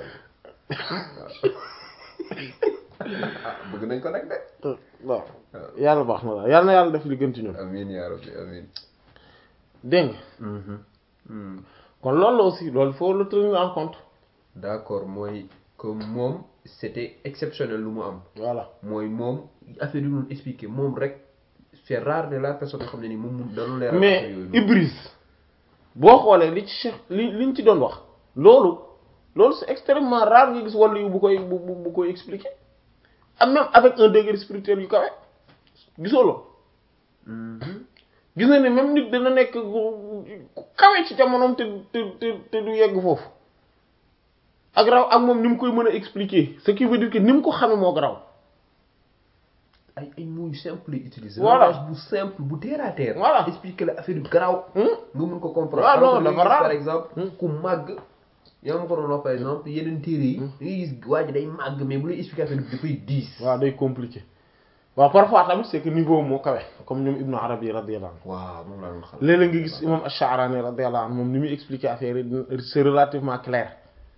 ah bëgg nañ ko nag de. waaw yàlla baax na la yàlla na yàlla def li gën ci ñun. amiin yaa rabbi amiin. dégg nga. kon loolu la aussi loolu faut le tenir en compte. d'accord mooy que moom c'était exceptionnel lu mu am. voilà mooy moom affaire yi ñu expliqué moom rek c'est rare de la personne yoo xam ne ni moom mu dañu leeral mais Ibris boo xoolee li ci Cheikh li liñ ci doon wax loolu loolu c'est extrêmement rare nga gis wàllu yu bu koy bu bu koy expliquer am même avec un degré spirituel yu kawe gisoo loolu. gis na ne même nit dana nekk ku kawe ci jamonoom te te te te du yegg foofu ak raw ak moom ni mu koy mën a expliquer ce qui veut dire que ni mu ko xamee moo raw. ay ay mots yu simple yi utiliser. voilà langage bu simple bu terre à terre. voilà expliquer la affaire yu garaaw. nga mun ko comprendre. waaw non dafa rare par exemple. ku màgg. yaa ma ko doon wax par exemple yeneen téere yi. da ngay gis waa ji day màgg mais bu lay expliquer affaire bi dafay diis. waaw day compliqué. waaw parfois tamit c'est que niveau moo kawe comme ñoom Ibn Arabi radiyallahu anhu. waaw moom laa doon xam. léeg-léeg nga gis imam Ash-Sha'rani radiyallahu anhu moom ni muy expliquer affaire yi c'est relativement clair.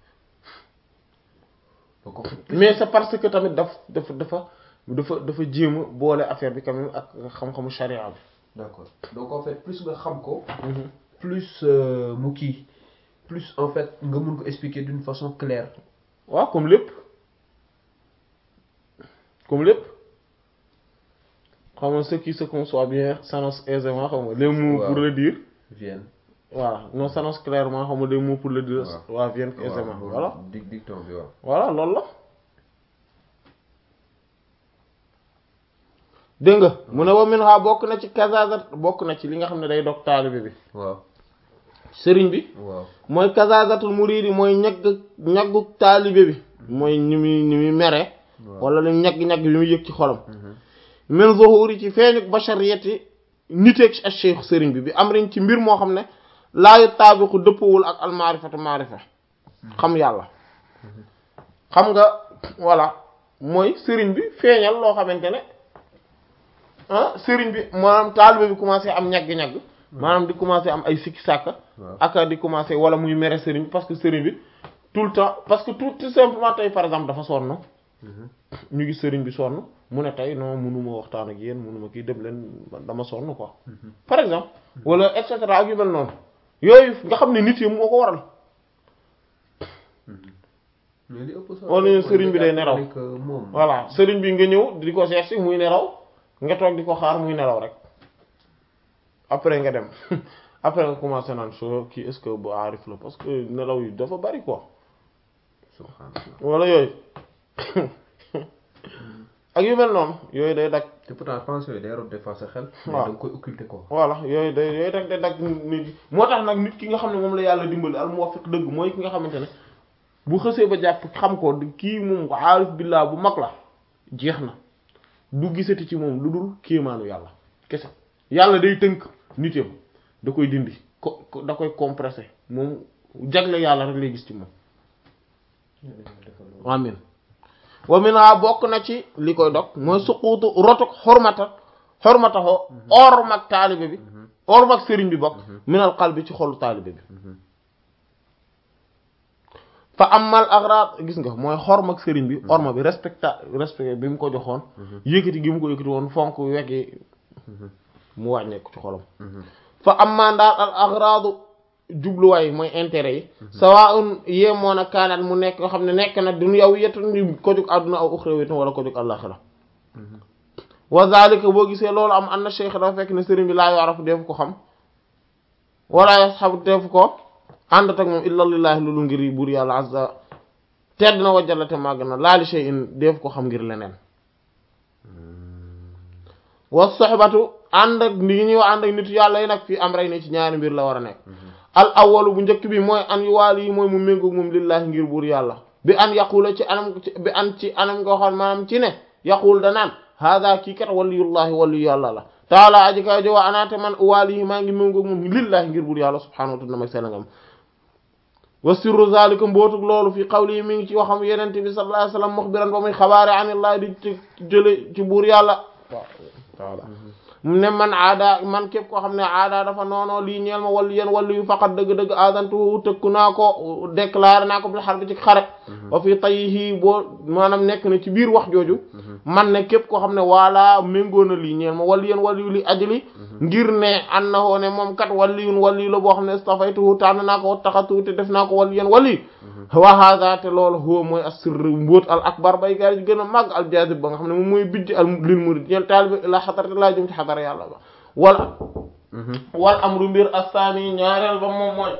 mais c'est parce que tamit daf dafa dafa dafa dafa jéem a boole affaire bi quand même ak xam-xamu charia bi. d'accord donc en fait plus nga xam ko. plus mu kii plus en fait nga mun ko expliquer d'une façon claire. waaw comme lépp comme lépp xam nga ce qui se conçoit bien s'annonce aisément xam nga les mots pour le dire. viennent. voilà non s'annonce clairement xam nga les mots pour le dire. waaw viennent aisément voilà. dig dicton bi waaw. voilà loolu la. dégg nga mu ne wa min ha bokk na ci kazazat bokk na ci li nga xam ne day dog taalibe bi. waaw. sëriñ bi. waaw mooy kazazatul muridi mooy ñagg ñaggu taalibe bi. mooy ni muy ni muy mere. wala lu ñagg-ñagg bi muy yëg ci xolam. min zuhuri ci feeñu bashariyati niteeg ak cheikh sëriñ bi bi am riñ ci mbir moo xam ne laayu taabiqu dëppawul ak almaarifatu maarifa xam yàlla. xam nga voilà mooy sëriñ bi feeñal loo xamante ne. ah sëriñ bi maanaam taalibe bi commencé am ñagg-ñagg maanaam di commencé am ay sikki sàkka ak di commencé wala muy mere sëriñ bi parce que sëriñ bi tout le temps parce que tout tout simplement tey par exemple dafa sonn ñu gis sëriñ bi sonn mu ne tey non mënuma waxtaan ak yéen mënuma kii dem leen dama sonn quoi par exemple wala et cetera ak yu mel noonu yooyu nga xam ne nit yi moo ko waral wala sëriñ bi day nelaw voilà sëriñ bi nga ñëw di ko seet si muy nelaw nga toog di ko xaar muy nelaw rek après nga dem après nga commencé naan so kii est-ce que bu aarif la parce que nelaw yi dafa bari quoi wala yooyu ak yu mel noonu yooyu day dagg. te pourtant pensé yooyu day rob des fois sa xel. waaw da nga koy occulter quoi. voilà yooyu day yooyu rek day dagg nit moo tax nag nit ki nga xam ne moom la yàlla dimbali al muwaffiq dëgg mooy ki nga xamante ne bu xësee ba jàpp xam ko kii moom aarif billah bu mag la jeex na. du gisati ci moom lu dul kéemaanu yàlla kese yàlla day tënk nit yam da koy dindi ko da koy compressé moom jagle yàlla rek lay gis ci moom amin wa mina bokk na ci li koy dog mooy suquutu rotuk xormata xormataxoo ormak taalibe bi ormak sëriñ bi bokk minal qalbi ci xolu taalibe bi fa amal agrad gis nga mooy xormak sëriñ bi orma bi respecta respect bi mu ko joxoon yëkkati gi mu ko yëkkati woon fonk wekki mu wàññeeku ci xolam fa amma ndaal al agradu jubluwaay mooy intérêt yi sawaa'un yemoon a kaanat mu nekk yoo xam ne nekk na duñu yow yetun ni ko jóg àdduna aw uxrawitun wala ko jóg àllaxira wa zalika boo gisee loolu am anna cheikh dafa fekk ne sëriñ bi laa yorafu def ko xam wala yasxabu def ko àndat ak moom illa lillahi loolu ngir buur yàlla azza tedd na wajjala te màgg na laali shay'in def ko xam ngir leneen wa soxbatu ànd ak li ñuy wax ànd ak nitu yàlla yi nag fii am rey ne ci ñaari mbir la war a nekk al awwalu bu njëkk bi mooy an yu waal yi mooy mu méngoog moom lillahi ngir buur yàlla bi an yaqula ci anam bi an ci anam nga xool maanaam ci ne yaqul danaan hada kii kat waliyullahi waliyu yàlla la taala aji kaw jowa anaate man uwaal yi maa ngi méngoog moom lillahi ngir buur yàlla subhanahu wa ta'ala mag selangam wa sirru zalika mbootug loolu fi qawli mi ngi ci waxam yenente bi sallallahu alayhi wasallam mukhbiran ba muy xabaare anillahi di ci jële ci buur yàlla waaw mu ne man aada man képp koo xam ne aada dafa noonoo lii ñeel ma wàllu yéen wàllu yu faqat dëgg-dëgg adantu tëkku naa ko déclaré naa ko bil harbi ci xare wa fi tayyihi boo maanaam nekk na ci biir wax jooju man ne képp koo xam ne wala méngoo na lii ñeel ma wàllu yéen wàllu yu li ajli ngir ne annahu ne moom kat wàlliyun wàllu la boo xam ne istafaytuhu tànn naa ko taxatu te def naa ko wàllu yéen wàllu wa hada te loolu huwa mooy as-sirr mbóot al akbar bay gaar yi gën a màgg al jazib ba nga xam ne moom mooy bijj al lil murid ñeel taalibe ila hadratillah jëm ci xadara yàlla ba wala wal amru mbir assaani ñaareel ba moom mooy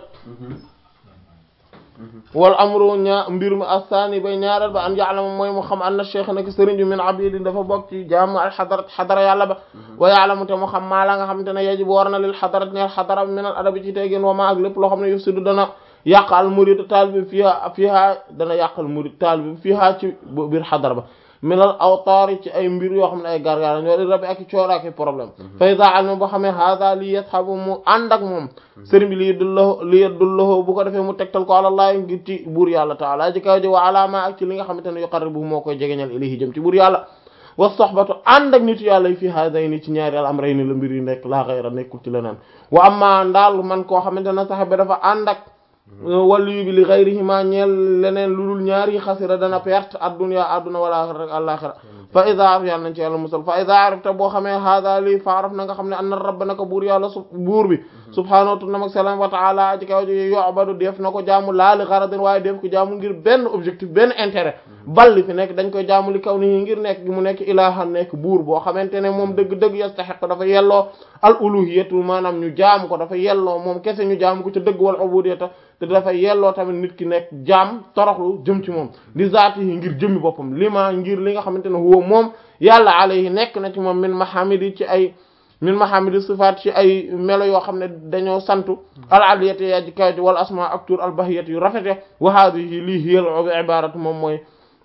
wal amru ñaa mbir mu assaani bay ñaareel ba an ya'lama mooy mu xam anna cheikh nak sëriñ bi min abidi dafa bokk ci jaamu al xadarat xadara yàlla ba wa ya'lamu te mu xam maa la nga xam te ne yajib war na lil xadarat ñeel xadara min al adabi ci teggin wa ma ak lépp loo xam ne yufsidu dana yàq al murid taalibe fiha fiha dana yàq al murid taalibe fiha ci biir xadara ba minal awtaari ci ay mbir yoo xam ne ay gargaar ñoo di rabi ak coora ak problème fa iza alima boo xamee hada li yashabu mu ànd ak moom sëriñ bi li yedullahu li yedullahu bu ko defee mu tegtal ko àlallaahi ngir ci buur yàlla taala ji kaw ji wa alaama ak ci li nga xamante ne yuqarribu moo koy jegeñal ilayhi jëm ci buur yàlla wa sohbatu ànd ak nitu yàlla yi fii haadayni ci ñaari al amrayni la mbir yi nekk laa xayra nekkul ci leneen wa amma ndaal man koo xamante ne sax ba dafa ànd ak waliyu bi li gayrihima ñeel leneen lu dul ñaari xasira dana perte adduna adduna wala rek àllaxira fa ida araf yàlla nañ ci yàlla musal fa ida arafta boo xamee hada lii fa araf na nga xam ne anna rabba naka buur yàlla su buur bi subhaanahu tunam ak salam wa taala aji kaw ji yu'badu def na ko jaamu laa li garadin waaye def ko jaamu ngir benn objectif benn intérêt balli fi nekk dañ koy jaamu li kaw ni ngir nekk gi mu nekk ilahan nekk buur boo xamante ne moom dëgg-dëgg yastahiq dafa yelloo al uluhiyatu maanaam ñu jaamu ko dafa yelloo moom kese ñu jaamu ko ci dëgg wal ubudiyata te dafa yelloo tamit nit ki nekk jaam toroxlu jëm ci moom li zaati yi ngir jëmmi boppam li ma ngir li nga xamante ne huwa moom yàlla alayhi nekk na ci moom min mahamidi ci ay min mahamidi sifaat ci ay melo yoo xam ne dañoo santu al aliyati yaji kawji wal asma ak tur al bahiyati yu rafete wa hadhihi lii hiyal ibaratu moom mooy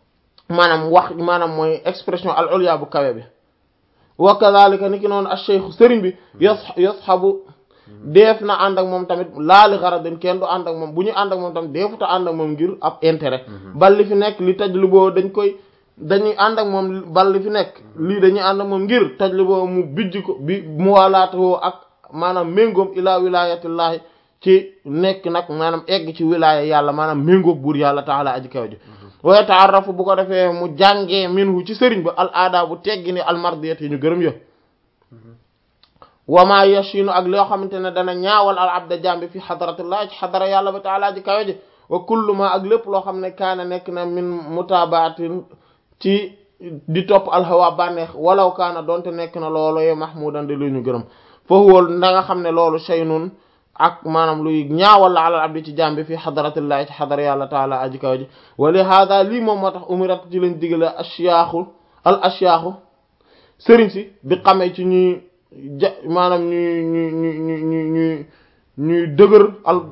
maanaam wax maanaam mooy expression al ulya bu kawe bi wa kadhalika ni ki noonu al cheikh sëriñ bi yas yashabu def na ànd ak moom tamit laali garadin kenn du ànd ak moom bu ñu ànd ak moom tamit deefuta ànd ak moom ngir ab intérêt bal li fi nekk li taj li boo dañ koy dañuy ànd ak moom bal li fi nekk lii dañuy ànd ak moom ngir taj li boo mu bijj ko bi mu walaatoo ak maanaam méngoom ilaa wilayatillahi ci nekk nag maanaam egg ci wilaya yàlla maanaam méngoog buur yàlla taala aji kaw ji wa ta'arrafu bu ko defee mu jàngee minhu ci sëriñ ba al aada bu teggi ni al mardiyat yi ñu gërëm yo wama yashinu ak loo xamante ne dana ñaawal al abda jambi fi xadaratillah ci xadara yàlla ba taala ji kawe ji wa kullu ma ak lépp loo xam ne kaana nekk na min mutabaatin ci di topp alhawa bànneex walaw kaana donte nekk na loolu yo mahmudan de lu ñu gërëm fa huwa da nga xam ne loolu shaynun ak maanaam luy ñaawal la alal abdi ci jambi fi xadaratillah ci xadara yàlla taala aji kawe ji wa li hada lii moom moo tax umirat ci lañ digale ashyaaxu al ashyaaxu sëriñ si bi xamee ci ñuy ja maanaam ñuy ñuy ñuy ñuy ñuy dëgër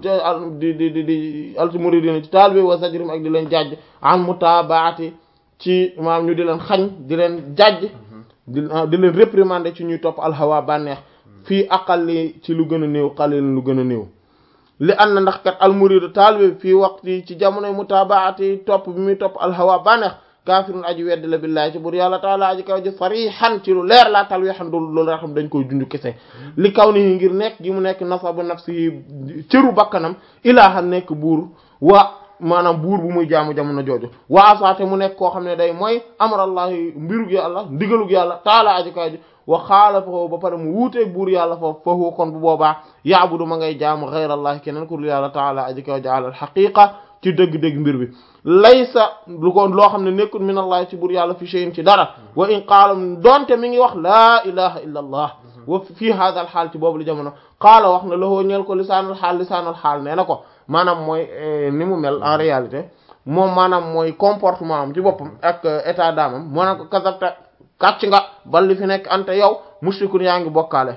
al di di di di almuridina ci taalibe wa zajrim ak di leen jàjj an mutabaati ci maanaam ñu di leen xañ di leen jàjj di di leen réprimander ci ñuy topp alhawa bànneex fii aqalli ci lu gën a néew qalil lu gën a néew li an na ndax kat almuridu taalibe fii waqti ci jamonoy mutabaati topp bi muy topp alhawa bànneex kaafirun aji wedd la billahi ci bur yàlla taala aji kaw ji sarihan ci lu leer laa tal weexan dul loolu nga xam dañ koy junj kese li kaw ni ngir nekk gi mu nekk nasabu nafsi cëru bakkanam ilaaha nekk buur wa maanaam buur bu muy jaamu jamono jooju wa asaate mu nekk koo xam ne day mooy amarallahi mbirug yàlla ndigalug yàlla taala aji kaw ji wa xaalafahu ba pare mu wuuteeg buur yàlla foofu foofu kon bu boobaa yaabudu ma ngay jaamu ghayrallahi keneen ku dul yàlla taala aji kaw ji ala al haqiqa ci dëgg-dëgg mbir bi laysa lu ko loo xam ne nekkul min allah ci bur yàlla fi shay'in ci dara wa in qaala donte mi ngi wax laa ilaha illa allah wa fii hadha al xaal ci boobu li jamono qaala wax na lahoo ñeel ko lisaanal xaal lisaanal xaal nee na ko maanaam mooy ni mu mel en réalité moom maanaam mooy comportement am ci boppam ak état d'âme am moo na ko kasabta kàcc nga bal li fi nekk ante yow mushrikun yaa ngi bokkaale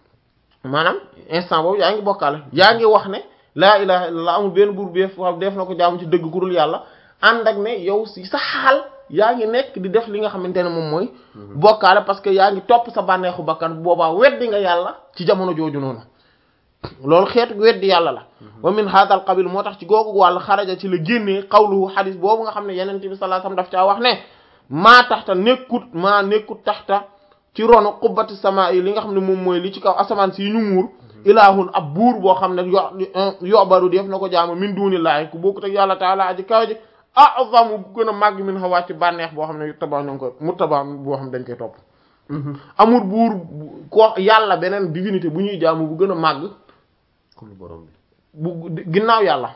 maanaam instant boobu yaa ngi bokkaale yaa ngi wax ne laa ilaha illallah amul benn buur bi def na ko jaamu ci dëgg ku dul yàlla ànd ak ne yow si sa xaal yaa ngi nekk di def li nga xamante ne moom mooy bokkaale parce que yaa ngi topp sa bànneexu bakkan boobaa weddi nga yàlla ci jamono jooju noonu loolu xeetu weddi yàlla la wa min hadha al qabil moo tax ci googu wàll xaraja ci la génnee qawluhu hadis boobu nga xam ne yeneen bi sallallahu alayhi wasallam daf caa wax ne maa taxta nekkut maa nekkut taxta ci ronu qubbati sama yi li nga xam ne moom mooy li ci kaw asamaan si ñu muur ilaahun ab buur boo xam ne yo yobaru def na ko jaamu min dunillahi ku bokkut ak yàlla taala aji kaw ji a'zamu bu gën a màgg min hawa ci bànneex boo xam ne taba ñoo ngi koy mu taba boo xam ne dañ koy topp amul buur ko yàlla beneen divinité bu ñuy jaamu bu gën a màgg comme borom bi bu ginnaaw yàlla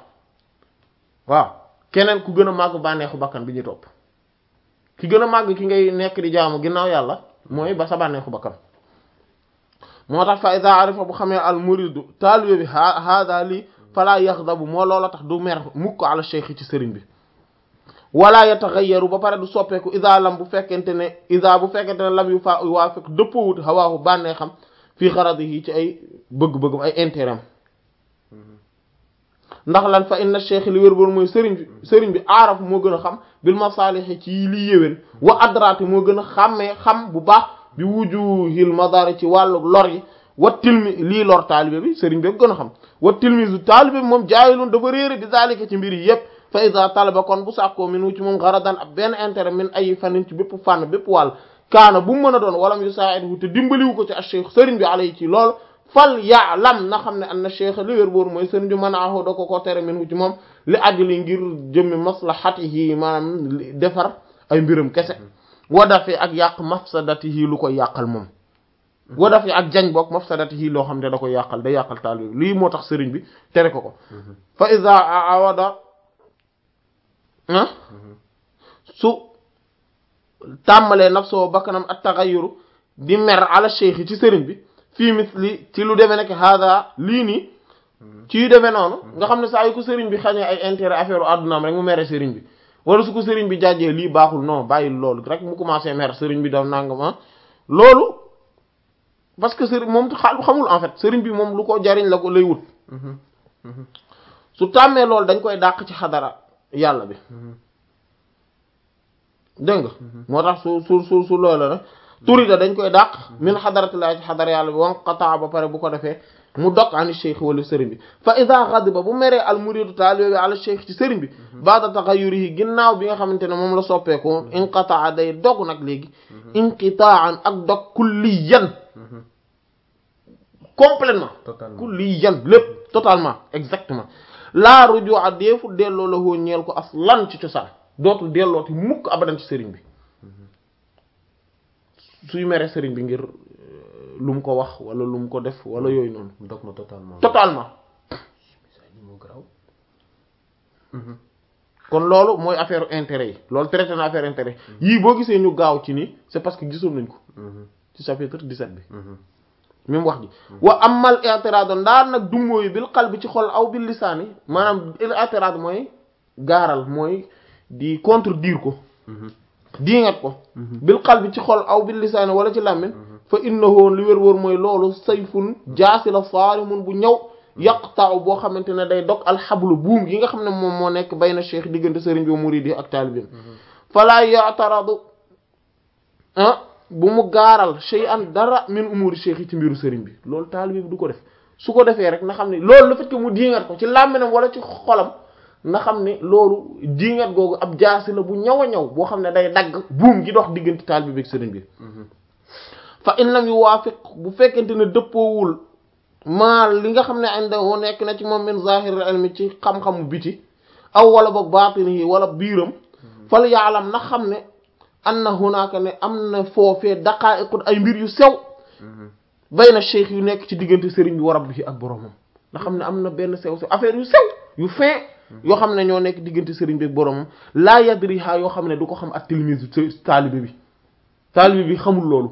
waaw keneen ku gën a màgg bànneexu bakkan bi ñuy topp ki gën a màgg ki ngay nekk di jaamu ginnaaw yàlla mooy ba sa bànneexu bakkan moo tax fa iza arifa bu xamee al muridu taalibe bi hada lii fala yaxdabu moo loola tax du mer mukk ala cheikh ci sëriñ bi wala yataxayyaru ba pare du soppeeku iza lam bu fekkente ne iza bu fekkente ne lam yu fa waafiq dëppoowut hawaahu bànnee xam fii xaradihi ci ay bëgg-bëggam ay intérêt ndax lan fa inna cheikh li wér boon mooy sëriñ bi sëriñ bi aaraf moo gën a xam bil masalih ci li yéwén wa adrati moo gën a xàmmee xam bu baax bi wujuhil madari ci wàllu lor yi wa tilmi lii lor taalibe bi sëriñ bi gën a xam wa tilmisu taalibe bi moom jaayilun dafa réere bi zalika ci mbir yi yépp fa iza talaba kon bu sàkkoo minu ci moom garadan ab benn intérêt min ay fanin ci bépp fànn bépp wàll kaana bu mu mën a doon walam yu sa'idu te dimbaliwu ko ci a cheikh sëriñ bi alay ci lool fal ya'lam na xam ne an na cheikh li wér booru mooy sëriñ bi mën a axoo da ko ko tere min ci moom li ajli ngir jëmmi maslahatihi maanaam defar ay mbiram kese wadafi ak yàq mafsadatihi lu koy yàqal moom wadafi ak jañ boog mafsadatihi loo xam ne da koy yàqal day yàqal taalibe lii moo tax sëriñ bi tere ko ko fa iza awada ah su tàmmalee nafsoo bakkanam at taghayyuru di mer ala cheikh ci sëriñ bi fii misli ci lu demee nekk hada lii nii ci yu demee noonu nga xam ne saa yu ko sëriñ bi xañee ay intérêt affaire u àddunaam rek mu mere sëriñ bi wala su ko sëriñ bi jàjjee lii baaxul non bàyyil loolu rek mu commencé mer sëriñ bi daf nangama loolu parce que sëriñ moom xamul en fait sëriñ bi moom lu ko jariñ la ko lay wut su tàmmee loolu dañ koy dàq ci xadara yàlla bi dégg nga moo tax su su su su loolu la turida dañ koy dàq min xadaratillaahi ci xadara yàlla bi wan qataa ba pare bu ko defee mu dog ani cheikh wala sëriñ bi fa ida ghadiba bu meree al muridu taalibe bi ala cheikh ci sëriñ bi ba'da taghayyurihi ginnaaw bi nga xamante ne moom la soppeeku inqataa day dog nag léegi inqitaan ak dog kulliyan complètement kulliyan lépp totalement exactement laa rujua deefu delloo la hoo ñeel ko aslan ci cosaan dootul dellooti mukk abadan ci sëriñ bi suy mere sëriñ bi ngir lu mu ko wax wala lu mu ko def wala yooyu noonu dog na totalement totalement kon loolu mooy affaire intérêt yi loolu traité na affaire intérêt yii boo gisee ñu gaaw ci nii c'est parce que gisoon nañ ko ci chapitre dix-sept bi même wax ji wa amal i'tirad ndaar nag dummóoyu bil qalbi ci xol aw bil lisaani maanaam i'tirad mooy gaaral mooy di contredire ko diingat ko bil qalbi ci xol aw bil lisaani wala ci làmmiñ fa innahu li wér wóor mooy loolu sayfun jaasi la saarimun bu ñëw yaqta'u boo xamante ne day dog alxablu buum gi nga xam ne moom moo nekk bayna cheikh diggante sëriñ bi muridi ak taalibin fala ya'taradu ah bu mu gaaral shay'an dara min umuri cheikh yi ci mbiru sëriñ bi loolu taalibe bi du ko def su ko defee rek na xam ne loolu le fait que mu diingat ko ci làmminam wala ci xolam na xam ne loolu diingat googu ab jaasi la bu ñaw a ñaw boo xam ne day dagg buum gi dox diggante taalibe bi ak sëriñ bi fa in lam yuwaafiq bu fekkente ne dëppoowul maa li nga xam ne anda woo nekk na ci moom min zahir ilmi ci xam-xamu biti aw wala boog baatinihi wala biiram fal yaalam na xam ne anna hunaka ne am na foofee daqaa'iqun ay mbir yu sew bayna cheikh yu nekk ci diggante sëriñ bi wa rabbihi ak boromam na xam ne am na benn sew sew affaire yu sew yu fin yoo xam ne ñoo nekk diggante sëriñ bi ak boromam laa yadriha yoo xam ne du ko xam ak tilmise taalibe bi taalibe bi xamul loolu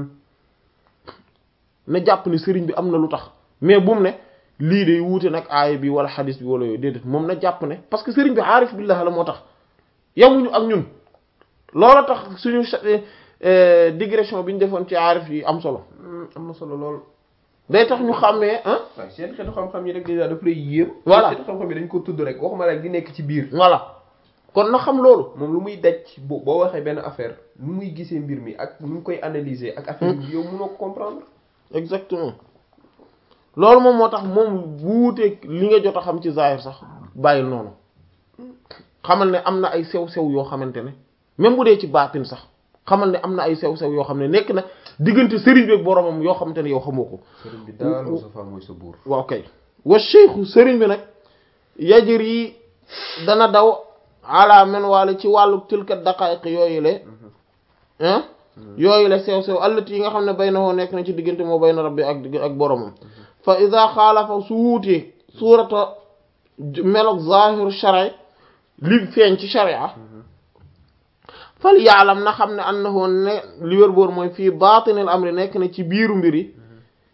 na jàpp ne sëriñ bi am na lu tax mais bu mu ne lii day wuute nag aaya bi wala xadis bi wala yooyu déedéet moom na jàpp ne parce que sëriñ bi aarif billah la moo tax yamuñu ak ñun loolu tax suñu digression bi ñu defoon ci aarif yi am solo am na solo lool day tax ñu xàmmee ah waaw seen xeetu xam-xam yi rek déjà daf lay yéem voilà xeetu xam-xam yi dañ ko tudd rek waxuma rek di nekk ci biir voilà kon na xam loolu moom lu muy daj boo boo waxee benn affaire lu muy gisee mbir mi ak nu mu koy analyser ak affaire bi yow mënoo ko comprendre exactement loolu moom moo tax moom bu wuuteeg li nga jot a xam ci zahir sax bàyyil noonu xamal ne am na ay sew-sew yoo xamante ne même bu dee ci baatin sax xamal ne am na ay sew-sew yoo xam ne nekk na diggante sëriñ bi ak boromam yoo xamante ne yow xamoo ko. sëriñ bi daal Mustafa mooy sa buur. waaw kay wa cheikhu sëriñ bi nag yajër yi dana daw ala men waale ci wàllu tilkat daqaayiq yooyu le ah yooyu la sew-sew allati yi nga xam ne bay na woo nekk na ci diggante moo bay na rabbi ak ak boromam fa ida xaalafa su wuutee suurata melog zahiru sharia li feeñ ci sharia fal yaalam na xam ne annahu ne li wér boor mooy fii baatinil amri nekk na ci biiru mbiri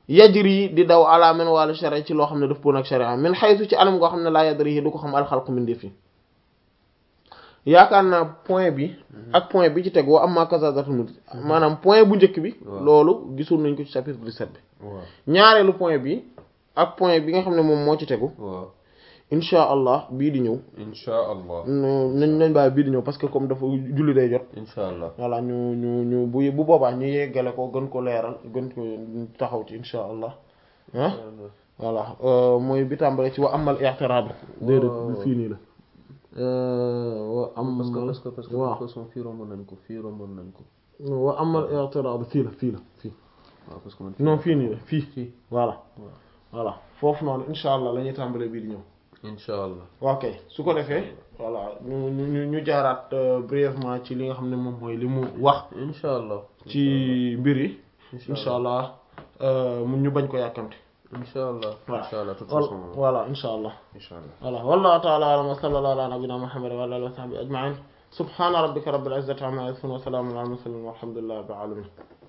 yajri di daw ala min wàllu sharia ci loo xam ne daf poon ak sharia min xaytu ci anam goo xam ne laa yadri du ko xam alxalqu min def yi yaakaar naa point bi ak point bi ci teg wa amma kazazatul mud maanaam point bu njëkk bi loolu gisul nañ ko ci chapitre dix-sept bi ñaareelu point bi ak point bi nga xam ne moom moo ci tegu insha allah bii di ñëw insha allah nañ nañ bàyyi bii di ñëw parce que comme dafa julli day jot insha allah voilà ñu ñu ñu bu bu boobaa ñu yeggale ko gën ko leeral gën ko taxaw ci insha allah ah voilà mooy bi tàmbale ci wa amal i'tirad déedéet fii nii la wa am parce que parce que parce que waaw façon fii romboon nañ ko fii romboon nañ ko wa amal i'tirad fii la fii la fii waaw parce que man non fii nii la fii fii voilà voilà foofu noonu insha allah la ñuy tàmbale bii di ñëw insha allah ok su ko defee voilà ñu ñu ñu jaaraat brièvement ci li nga xam ne moom mooy li mu wax insha allah ci mbir yi insha allah mu ñu bañ ko yàkkamti insha allah insha allah toute voilà façon voilà insha allah insha allah voilà wallahu ta'ala a'lam wa sallallahu ala nabiyyina muhammad wa ala alihi wa sahbihi ajma'in subhana rabbika rabbil izzati amma yasifun wa salamun ala al mursalin walhamdulillahi rabbil alamin